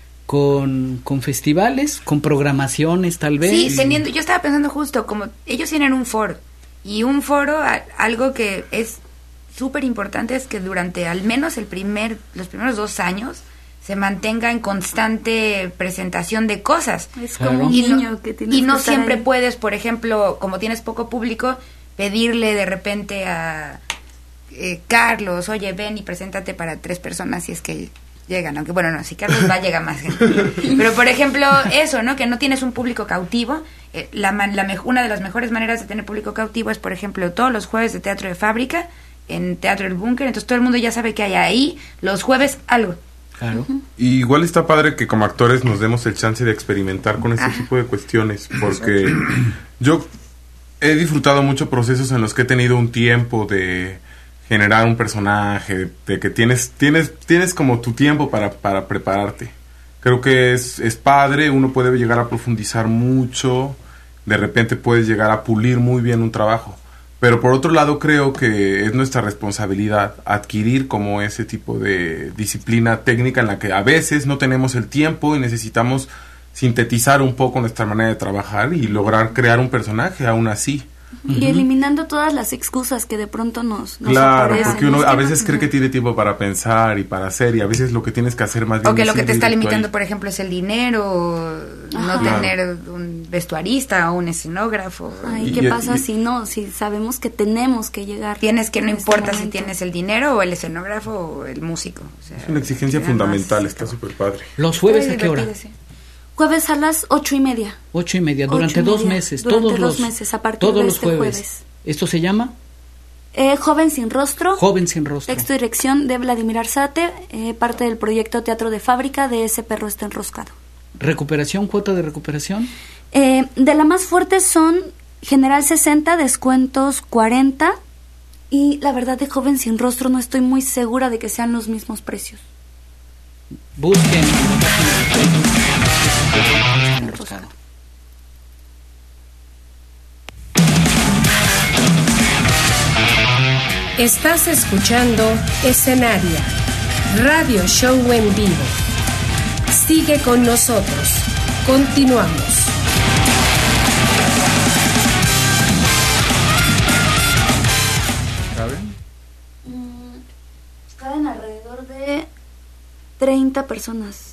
Speaker 4: con, con festivales, con programaciones tal vez.
Speaker 8: Sí, teniendo, yo estaba pensando justo, como ellos tienen un foro, y un foro, algo que es súper importante es que durante al menos el primer, los primeros dos años se mantenga en constante presentación de cosas.
Speaker 7: Es como claro. un
Speaker 8: y
Speaker 7: niño
Speaker 8: no,
Speaker 7: que tienes
Speaker 8: Y no
Speaker 7: que estar
Speaker 8: siempre
Speaker 7: ahí.
Speaker 8: puedes, por ejemplo, como tienes poco público, pedirle de repente a eh, Carlos, oye, ven y preséntate para tres personas si es que llegan, aunque bueno, no, si Carlos va, llega más gente. Pero por ejemplo, eso, ¿no? Que no tienes un público cautivo. Eh, la, la me- una de las mejores maneras de tener público cautivo es, por ejemplo, todos los jueves de teatro de fábrica en Teatro El Búnker. Entonces todo el mundo ya sabe que hay ahí los jueves algo.
Speaker 4: Claro.
Speaker 6: Uh-huh. Y igual está padre que como actores nos demos el chance de experimentar con este tipo de cuestiones, porque yo he disfrutado mucho procesos en los que he tenido un tiempo de generar un personaje, de que tienes tienes tienes como tu tiempo para, para prepararte. Creo que es, es padre, uno puede llegar a profundizar mucho, de repente puedes llegar a pulir muy bien un trabajo. Pero por otro lado creo que es nuestra responsabilidad adquirir como ese tipo de disciplina técnica en la que a veces no tenemos el tiempo y necesitamos sintetizar un poco nuestra manera de trabajar y lograr crear un personaje aún así.
Speaker 7: Y uh-huh. eliminando todas las excusas que de pronto nos, nos
Speaker 6: claro,
Speaker 7: aparecen.
Speaker 6: porque uno a veces cree que tiene tiempo para pensar y para hacer, y a veces lo que tienes que hacer más bien...
Speaker 8: O que lo que te está limitando,
Speaker 6: ahí.
Speaker 8: por ejemplo, es el dinero, Ajá. no tener un vestuarista o un escenógrafo.
Speaker 7: Ay, ¿qué y, pasa y, si no? Si sabemos que tenemos que llegar.
Speaker 8: Tienes que, no
Speaker 7: este
Speaker 8: importa
Speaker 7: momento.
Speaker 8: Si tienes el dinero o el escenógrafo o el músico. O sea,
Speaker 6: es una exigencia fundamental, está súper padre.
Speaker 4: ¿Los jueves a qué hora?
Speaker 7: Jueves a las ocho y media.
Speaker 4: Ocho y media, durante dos
Speaker 7: media,
Speaker 4: meses.
Speaker 7: Durante
Speaker 4: todos
Speaker 7: dos
Speaker 4: los,
Speaker 7: meses, a partir
Speaker 4: todos
Speaker 7: de
Speaker 4: los
Speaker 7: este
Speaker 4: jueves.
Speaker 7: jueves.
Speaker 4: ¿Esto se llama?
Speaker 7: Eh, Joven sin rostro.
Speaker 4: Joven sin rostro.
Speaker 7: Texto y dirección de Vladimir Arzate, eh, parte del proyecto Teatro de Fábrica de Ese perro está enroscado.
Speaker 4: ¿Recuperación, cuota de recuperación?
Speaker 7: Eh, de la más fuerte son general sesenta, descuentos cuarenta, y la verdad de Joven sin rostro no estoy muy segura de que sean los mismos precios.
Speaker 4: Busquen.
Speaker 2: Estás escuchando Escenaria, radio show en vivo. Sigue con nosotros. Continuamos.
Speaker 7: ¿Caben? Mm, caben alrededor de treinta personas.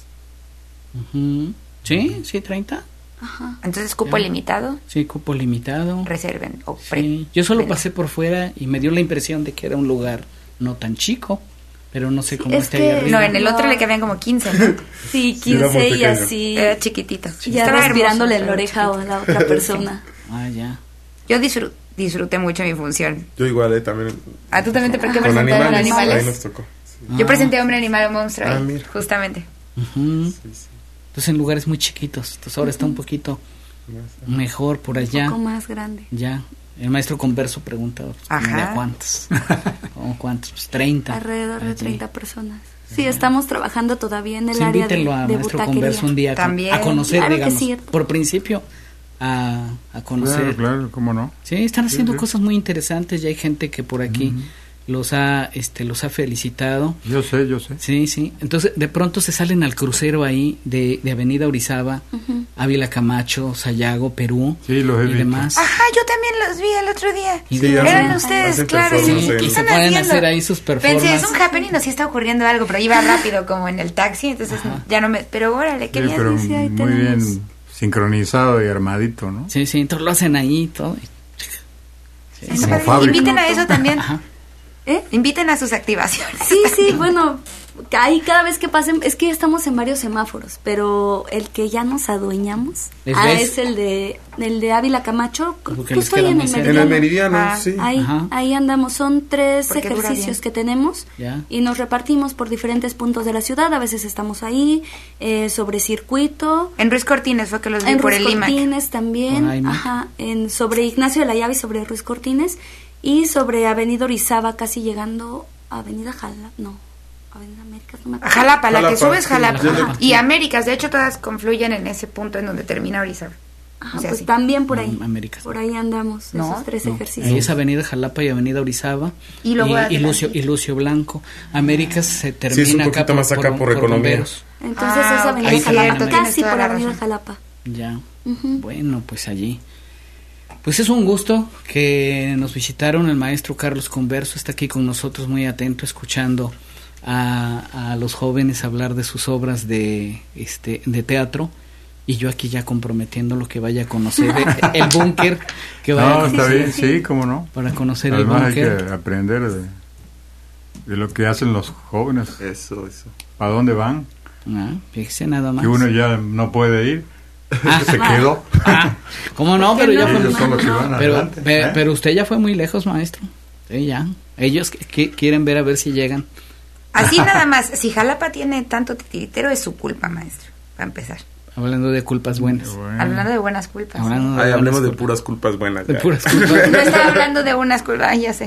Speaker 4: Uh-huh. ¿Sí? ¿Sí, treinta?
Speaker 7: Ajá.
Speaker 8: Entonces, ¿cupo
Speaker 4: ya.
Speaker 8: limitado?
Speaker 4: Sí, cupo limitado.
Speaker 8: Reserven. O
Speaker 4: sí.
Speaker 8: pre-
Speaker 4: Yo solo
Speaker 8: pre-
Speaker 4: pasé por fuera y me dio la impresión de que era un lugar no tan chico, pero no sé
Speaker 7: sí,
Speaker 4: cómo
Speaker 7: es
Speaker 4: está
Speaker 7: que,
Speaker 4: ahí arriba.
Speaker 8: No, en el otro le cabían como quince, ¿no?
Speaker 7: Sí, quince y así.
Speaker 8: Era chiquitito.
Speaker 7: Ya
Speaker 8: Estaba
Speaker 7: respirándole
Speaker 8: hermoso,
Speaker 7: en la oreja a la otra persona.
Speaker 4: Ah, ya.
Speaker 8: Yo disfr- disfruté mucho mi función.
Speaker 6: Yo igual, eh, también.
Speaker 8: ¿Ah, tú también te qué
Speaker 6: Con
Speaker 8: presentaron
Speaker 6: animales?
Speaker 8: animales?
Speaker 6: Ahí nos tocó. Sí.
Speaker 8: Yo
Speaker 4: Ah.
Speaker 8: presenté Hombre, Animal o Monstruo
Speaker 6: Ah,
Speaker 8: ahí,
Speaker 6: mira.
Speaker 8: justamente.
Speaker 4: Uh-huh.
Speaker 6: Sí, sí.
Speaker 4: Entonces en lugares muy chiquitos. Entonces ahora uh-huh. está un poquito mejor por allá.
Speaker 7: Un poco más grande.
Speaker 4: Ya. El maestro Converso preguntaba, pues,
Speaker 8: Ajá.
Speaker 4: ¿cuántos? ¿Cómo cuántos? Pues treinta.
Speaker 7: Alrededor de
Speaker 4: allí.
Speaker 7: treinta personas. Sí, estamos trabajando todavía en el
Speaker 4: Sí,
Speaker 7: área de,
Speaker 4: invítenlo a
Speaker 7: de
Speaker 4: maestro
Speaker 7: butaquería.
Speaker 4: Converso un día a,
Speaker 8: También.
Speaker 4: a conocer,
Speaker 7: Claro que
Speaker 4: digamos,
Speaker 7: sí.
Speaker 4: por principio, a, a conocer.
Speaker 5: Claro, claro, cómo no.
Speaker 4: Sí, están haciendo
Speaker 5: Sí, sí.
Speaker 4: cosas muy interesantes. Ya hay gente que por aquí uh-huh. los ha, este, los ha felicitado.
Speaker 5: Yo sé, yo sé.
Speaker 4: Sí, sí. Entonces, de pronto se salen al crucero ahí de, de Avenida Orizaba, uh-huh. Ávila Camacho, Sayago, Perú
Speaker 5: sí, los he
Speaker 4: y
Speaker 5: visto.
Speaker 4: demás.
Speaker 8: Ajá, yo también los vi el otro día.
Speaker 4: Y
Speaker 6: sí,
Speaker 8: eran
Speaker 6: hacen,
Speaker 8: ustedes,
Speaker 6: hacen
Speaker 8: claro.
Speaker 4: Sí,
Speaker 6: performance,
Speaker 4: y
Speaker 6: ¿qué
Speaker 4: se
Speaker 8: están
Speaker 4: ponen a
Speaker 8: haciendo?
Speaker 4: hacer ahí sus performances.
Speaker 8: Pensé, es un happening, sí está ocurriendo algo, pero iba rápido como en el taxi, entonces
Speaker 4: Ajá.
Speaker 8: ya no me... Pero órale, qué
Speaker 5: Sí,
Speaker 8: bien.
Speaker 5: pero
Speaker 7: sí, ahí
Speaker 5: muy
Speaker 7: tenemos.
Speaker 5: bien sincronizado y armadito, ¿no?
Speaker 4: Sí, sí, entonces lo hacen ahí y todo. Sí,
Speaker 8: Está
Speaker 4: sí.
Speaker 8: padre.
Speaker 5: fábrica.
Speaker 8: Inviten a eso también.
Speaker 4: Ajá.
Speaker 7: ¿Eh?
Speaker 8: Inviten a sus activaciones.
Speaker 7: Sí, sí, bueno, ahí cada vez que pasen, es que ya estamos en varios semáforos, pero el que ya nos adueñamos
Speaker 4: ¿Les
Speaker 7: ah,
Speaker 4: ves?
Speaker 7: es el de el de Ávila Camacho,
Speaker 4: Porque les
Speaker 7: justo
Speaker 4: queda
Speaker 7: ahí en
Speaker 4: muy
Speaker 7: el
Speaker 4: cerca.
Speaker 6: En el
Speaker 7: Meridiano.
Speaker 6: Meridiano,
Speaker 8: Ah,
Speaker 6: sí.
Speaker 7: Ahí,
Speaker 4: Ajá.
Speaker 7: ahí andamos, son tres
Speaker 8: Porque dura
Speaker 7: ejercicios
Speaker 8: bien.
Speaker 7: que tenemos
Speaker 4: Ya.
Speaker 7: y nos repartimos por diferentes puntos de la ciudad, a veces estamos ahí, eh, sobre circuito,
Speaker 8: En Ruiz Cortines fue que los vi
Speaker 7: en
Speaker 8: por
Speaker 7: Ruiz
Speaker 8: el IMAC.
Speaker 7: Cortines también,
Speaker 4: Por IMAC.
Speaker 7: ajá, en sobre Ignacio de la Llave y sobre Ruiz Cortines y sobre Avenida Orizaba, casi llegando a Avenida Jalapa, no, Avenida Américas, no me acuerdo.
Speaker 8: Jalapa, la que
Speaker 6: Jalapa,
Speaker 8: subes
Speaker 6: sí,
Speaker 8: Jalapa.
Speaker 4: Jalapa.
Speaker 8: Y Américas, de hecho todas confluyen en ese punto en donde termina Orizaba.
Speaker 7: Ajá,
Speaker 8: O sea,
Speaker 7: pues
Speaker 8: sí.
Speaker 7: también por ahí,
Speaker 4: Mm, Américas.
Speaker 7: por ahí andamos,
Speaker 8: No,
Speaker 7: esos tres
Speaker 4: No,
Speaker 7: ejercicios.
Speaker 4: ahí es Avenida Jalapa y Avenida Orizaba
Speaker 8: Y luego
Speaker 4: y,
Speaker 8: adelante.
Speaker 4: Lucio, y Lucio Blanco. Américas se termina
Speaker 6: Sí, es un
Speaker 4: acá
Speaker 6: poquito más acá por Economía.
Speaker 4: Bomberos.
Speaker 7: Entonces
Speaker 8: Ah,
Speaker 7: es
Speaker 8: ok,
Speaker 7: Avenida
Speaker 4: ahí
Speaker 7: Jalapa,
Speaker 4: también,
Speaker 7: casi
Speaker 8: tienes toda
Speaker 7: por
Speaker 8: la
Speaker 7: Avenida
Speaker 8: razón.
Speaker 7: Jalapa.
Speaker 4: Ya.
Speaker 7: Ujú.
Speaker 4: Bueno, pues allí. Pues es un gusto que nos visitaron. El maestro Carlos Converso está aquí con nosotros, muy atento, escuchando a, a los jóvenes hablar de sus obras de este de teatro. Y yo aquí ya comprometiendo lo que vaya a conocer el, el búnker, que vaya
Speaker 5: No,
Speaker 4: a
Speaker 5: está
Speaker 4: conocer,
Speaker 5: bien, sí, cómo no.
Speaker 4: para conocer
Speaker 5: Además
Speaker 4: el
Speaker 5: hay
Speaker 4: búnker.
Speaker 5: que aprender de, de lo que hacen los jóvenes,
Speaker 6: Eso, eso.
Speaker 5: para dónde van,
Speaker 4: Ah, fíjese nada más.
Speaker 5: que uno ya no puede ir,
Speaker 4: Ah.
Speaker 5: se quedó.
Speaker 4: Ah, ¿cómo no? Pero ya
Speaker 7: no?
Speaker 4: fue
Speaker 5: Ellos son los que van
Speaker 4: pero,
Speaker 5: adelante.
Speaker 4: pe-
Speaker 5: ¿eh?
Speaker 4: pero usted ya fue muy lejos, maestro. Sí, ya. Ellos que- que quieren ver a ver si llegan.
Speaker 8: Así nada más, si Jalapa tiene tanto titiritero es su culpa, maestro, para empezar.
Speaker 4: Hablando de culpas buenas.
Speaker 5: Bueno,
Speaker 8: Hablando de buenas culpas.
Speaker 4: Hablando de
Speaker 6: Ay,
Speaker 4: buenas
Speaker 6: hablemos de
Speaker 4: culpas.
Speaker 6: puras culpas buenas.
Speaker 4: De
Speaker 6: ya.
Speaker 4: puras culpas.
Speaker 8: No estaba hablando de unas culpas, ay, ya sé.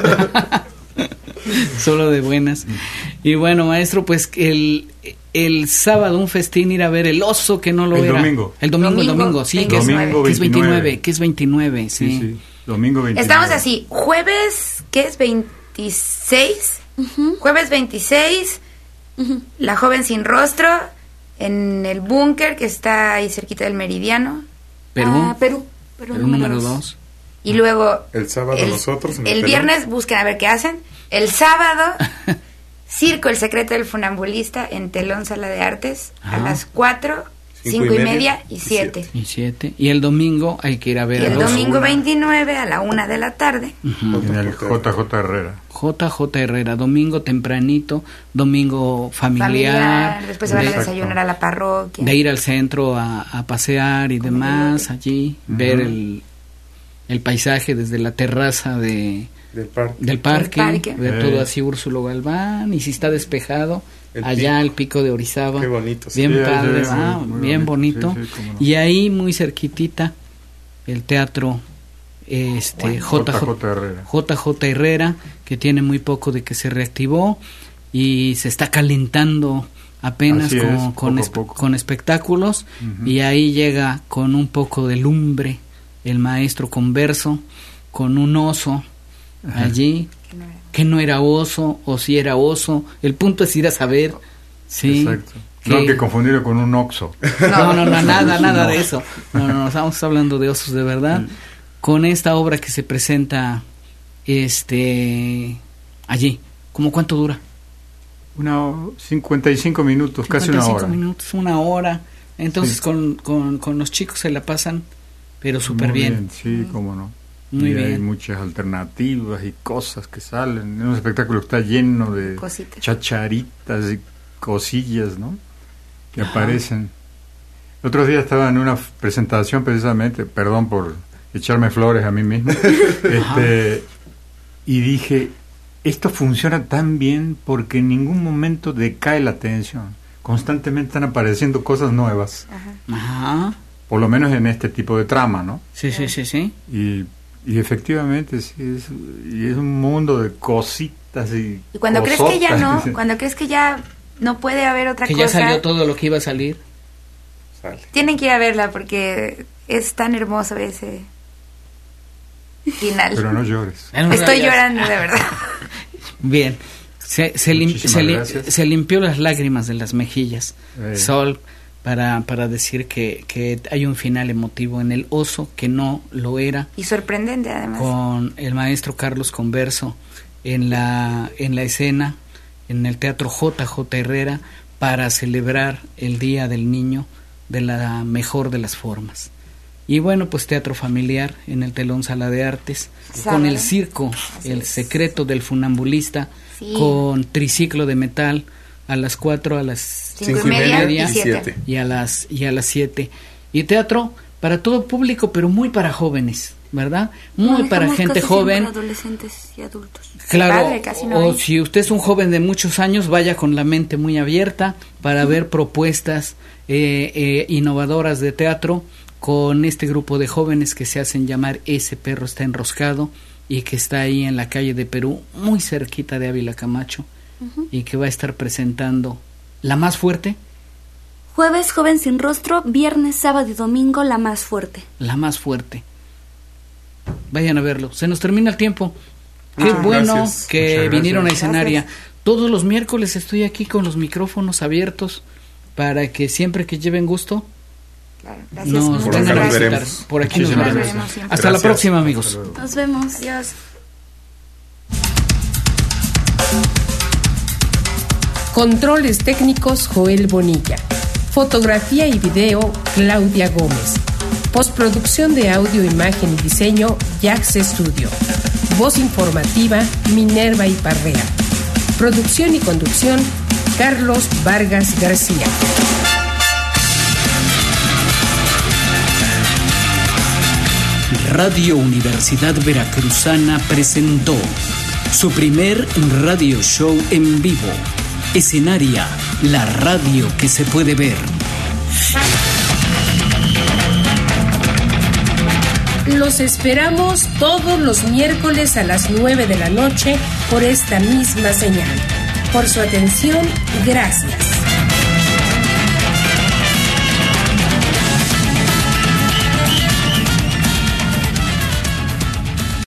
Speaker 4: Solo de buenas. Y bueno, maestro, pues el, el sábado un festín ir a ver El Oso, que no lo
Speaker 5: El
Speaker 4: era.
Speaker 5: domingo.
Speaker 4: El domingo, el
Speaker 8: Domingo,
Speaker 4: domingo, sí, que es,
Speaker 8: veintinueve.
Speaker 4: que es veintinueve,
Speaker 5: veintinueve.
Speaker 4: que es veintinueve, sí.
Speaker 5: sí, sí, domingo veintinueve.
Speaker 8: Estamos así, jueves, ¿qué es? veintiséis. Jueves veintiséis, La Joven Sin Rostro, en el búnker que está ahí cerquita del Meridiano.
Speaker 4: Perú,
Speaker 7: Ah, Perú, Perú,
Speaker 4: Perú número dos.
Speaker 8: Y luego...
Speaker 6: El sábado
Speaker 8: el,
Speaker 6: nosotros. En el
Speaker 8: el viernes busquen a ver qué hacen. El sábado, Circo El Secreto del Funambulista en Telón Sala de Artes,
Speaker 4: Ajá.
Speaker 8: a las cuatro, cinco y media y siete.
Speaker 4: Y siete. Y el domingo hay que ir a ver.
Speaker 8: Y el
Speaker 4: a los-
Speaker 8: domingo veintinueve a la una de la tarde.
Speaker 4: Ujú.
Speaker 5: En el J J Herrera.
Speaker 4: J J Herrera, domingo tempranito, domingo familiar.
Speaker 8: Familiar, después se van a
Speaker 4: de,
Speaker 8: desayunar a la parroquia.
Speaker 4: de ir al centro a, a pasear y
Speaker 8: Comer
Speaker 4: demás,
Speaker 8: elote.
Speaker 4: allí, ver el, el paisaje desde la terraza de,
Speaker 6: Del parque.
Speaker 4: del parque,
Speaker 8: Del parque.
Speaker 4: ver
Speaker 5: Eh.
Speaker 4: todo así Úrsulo Galván, y si está despejado,
Speaker 6: El
Speaker 4: allá
Speaker 6: pico.
Speaker 4: el pico de Orizaba.
Speaker 6: Qué bonito. sí.
Speaker 4: Bien
Speaker 5: Sí, ahí
Speaker 4: padre,
Speaker 5: se ve
Speaker 4: ah,
Speaker 5: muy- muy
Speaker 4: bien
Speaker 5: bonito.
Speaker 4: bonito.
Speaker 5: Sí, sí, cómo no.
Speaker 4: Y ahí muy cerquitita el teatro este J J
Speaker 5: J J Herrera.
Speaker 4: J J Herrera, que tiene muy poco de que se reactivó y se está calentando apenas
Speaker 5: Así
Speaker 4: con,
Speaker 5: es,
Speaker 4: con,
Speaker 5: poco a
Speaker 4: es-
Speaker 5: poco.
Speaker 4: con espectáculos.
Speaker 5: Ujú.
Speaker 4: Y ahí llega con un poco de lumbre el maestro Converso, con un oso
Speaker 5: Ajá.
Speaker 4: allí,
Speaker 8: Que no era-
Speaker 4: que no era oso o si era oso. El punto es ir a saber. Sí,
Speaker 5: Exacto. No hay
Speaker 4: que-
Speaker 5: que confundirlo con un oxo.
Speaker 4: no, no, no, nada, nada
Speaker 5: No.
Speaker 4: de eso. No, no, no, estamos hablando de osos de verdad. Con esta obra que se presenta este allí. ¿Cómo cuánto dura?
Speaker 5: Una cincuenta y cinco minutos, casi una
Speaker 4: cincuenta y cinco
Speaker 5: hora.
Speaker 4: minutos, una hora. Entonces
Speaker 5: Sí.
Speaker 4: con, con, con los chicos se la pasan, pero súper
Speaker 5: Muy
Speaker 4: bien.
Speaker 5: Sí, cómo no.
Speaker 4: Muy
Speaker 5: y hay
Speaker 4: bien.
Speaker 5: muchas alternativas y cosas que salen. Es un espectáculo que está lleno de
Speaker 8: Cositas.
Speaker 5: chacharitas y cosillas, ¿no? Que
Speaker 4: Ajá.
Speaker 5: aparecen. El otro día estaba en una f- presentación precisamente, perdón por echarme flores a mí mismo, este, y dije, esto funciona tan bien porque en ningún momento decae la atención. Constantemente están apareciendo cosas nuevas,
Speaker 8: Ajá.
Speaker 4: Ajá.
Speaker 5: por lo menos en este tipo de trama, ¿no?
Speaker 4: Sí, sí, sí, sí.
Speaker 5: Y, y efectivamente, sí, es, y es un mundo de cositas y
Speaker 8: Y cuando crees que ya
Speaker 5: cosotas.
Speaker 8: no, cuando crees que ya no puede haber otra
Speaker 4: Que
Speaker 8: cosa,
Speaker 4: ya salió todo lo que iba a salir.
Speaker 6: Sale.
Speaker 8: tienen que ir a verla porque es tan hermoso ese final.
Speaker 5: Pero no llores.
Speaker 8: Estoy llorando de verdad.
Speaker 4: Bien. Se, se, lim-
Speaker 5: Muchísimas
Speaker 4: se, li-
Speaker 5: gracias.
Speaker 4: se limpió las lágrimas de las mejillas.
Speaker 5: Eh.
Speaker 4: Sol, para, para decir que, que hay un final emotivo en El Oso, que no lo era,
Speaker 8: Y sorprendente además.
Speaker 4: con el maestro Carlos Converso en la, en la escena, en el Teatro J J Herrera, para celebrar el Día del Niño de la mejor de las formas. Y bueno, pues teatro familiar en el Telón Sala de Artes,
Speaker 8: Sábado.
Speaker 4: con el circo,
Speaker 8: Así
Speaker 4: El
Speaker 8: es.
Speaker 4: Secreto del Funambulista,
Speaker 8: Sí.
Speaker 4: con triciclo de metal a las cuatro, a las
Speaker 8: Cinco y media y
Speaker 6: y
Speaker 8: siete.
Speaker 6: siete.
Speaker 4: y a las y a las siete. Y teatro para todo público, pero muy para jóvenes, ¿verdad? Muy
Speaker 7: No,
Speaker 4: para
Speaker 7: dejamos
Speaker 4: gente
Speaker 7: casi
Speaker 4: joven.
Speaker 7: siempre adolescentes y adultos.
Speaker 4: Claro,
Speaker 8: Padre, casi no
Speaker 4: o
Speaker 8: hay.
Speaker 4: si usted es un joven de muchos años, vaya con la mente muy abierta para ver propuestas eh, eh, innovadoras de teatro con este grupo de jóvenes que se hacen llamar Ese Perro Está Enroscado, y que está ahí en la calle de Perú, muy cerquita de Ávila Camacho, y que va a estar presentando La Más Fuerte,
Speaker 7: Jueves, Joven Sin Rostro. Viernes, sábado y domingo, La Más Fuerte.
Speaker 4: La Más Fuerte. Vayan a verlo. Se nos termina el tiempo. Qué
Speaker 6: Muchas
Speaker 4: bueno
Speaker 6: gracias.
Speaker 4: que
Speaker 5: Muchas gracias.
Speaker 4: vinieron a escenaria.
Speaker 8: Gracias.
Speaker 4: Todos los miércoles estoy aquí con los micrófonos abiertos para que siempre que lleven gusto
Speaker 8: Claro, gracias.
Speaker 4: nos
Speaker 8: Muchas
Speaker 6: Por acá
Speaker 4: vengan a
Speaker 6: nos
Speaker 4: visitar.
Speaker 6: veremos.
Speaker 4: Por aquí nos
Speaker 5: Muchísimas
Speaker 4: veremos.
Speaker 8: gracias.
Speaker 4: Hasta
Speaker 6: Gracias.
Speaker 4: la próxima,
Speaker 5: Hasta
Speaker 4: amigos.
Speaker 5: luego.
Speaker 7: Nos vemos.
Speaker 8: Adiós.
Speaker 2: Controles técnicos Joel Bonilla. Fotografía y video Claudia Gómez. Postproducción de audio, imagen y diseño Jax Studio. Voz informativa Minerva Iparrea. Producción y conducción Carlos Vargas García.
Speaker 3: Radio Universidad Veracruzana presentó su primer radio show en vivo. Escenaria, la radio que se puede ver.
Speaker 2: Los esperamos todos los miércoles a las nueve de la noche por esta misma señal. Por su atención, gracias.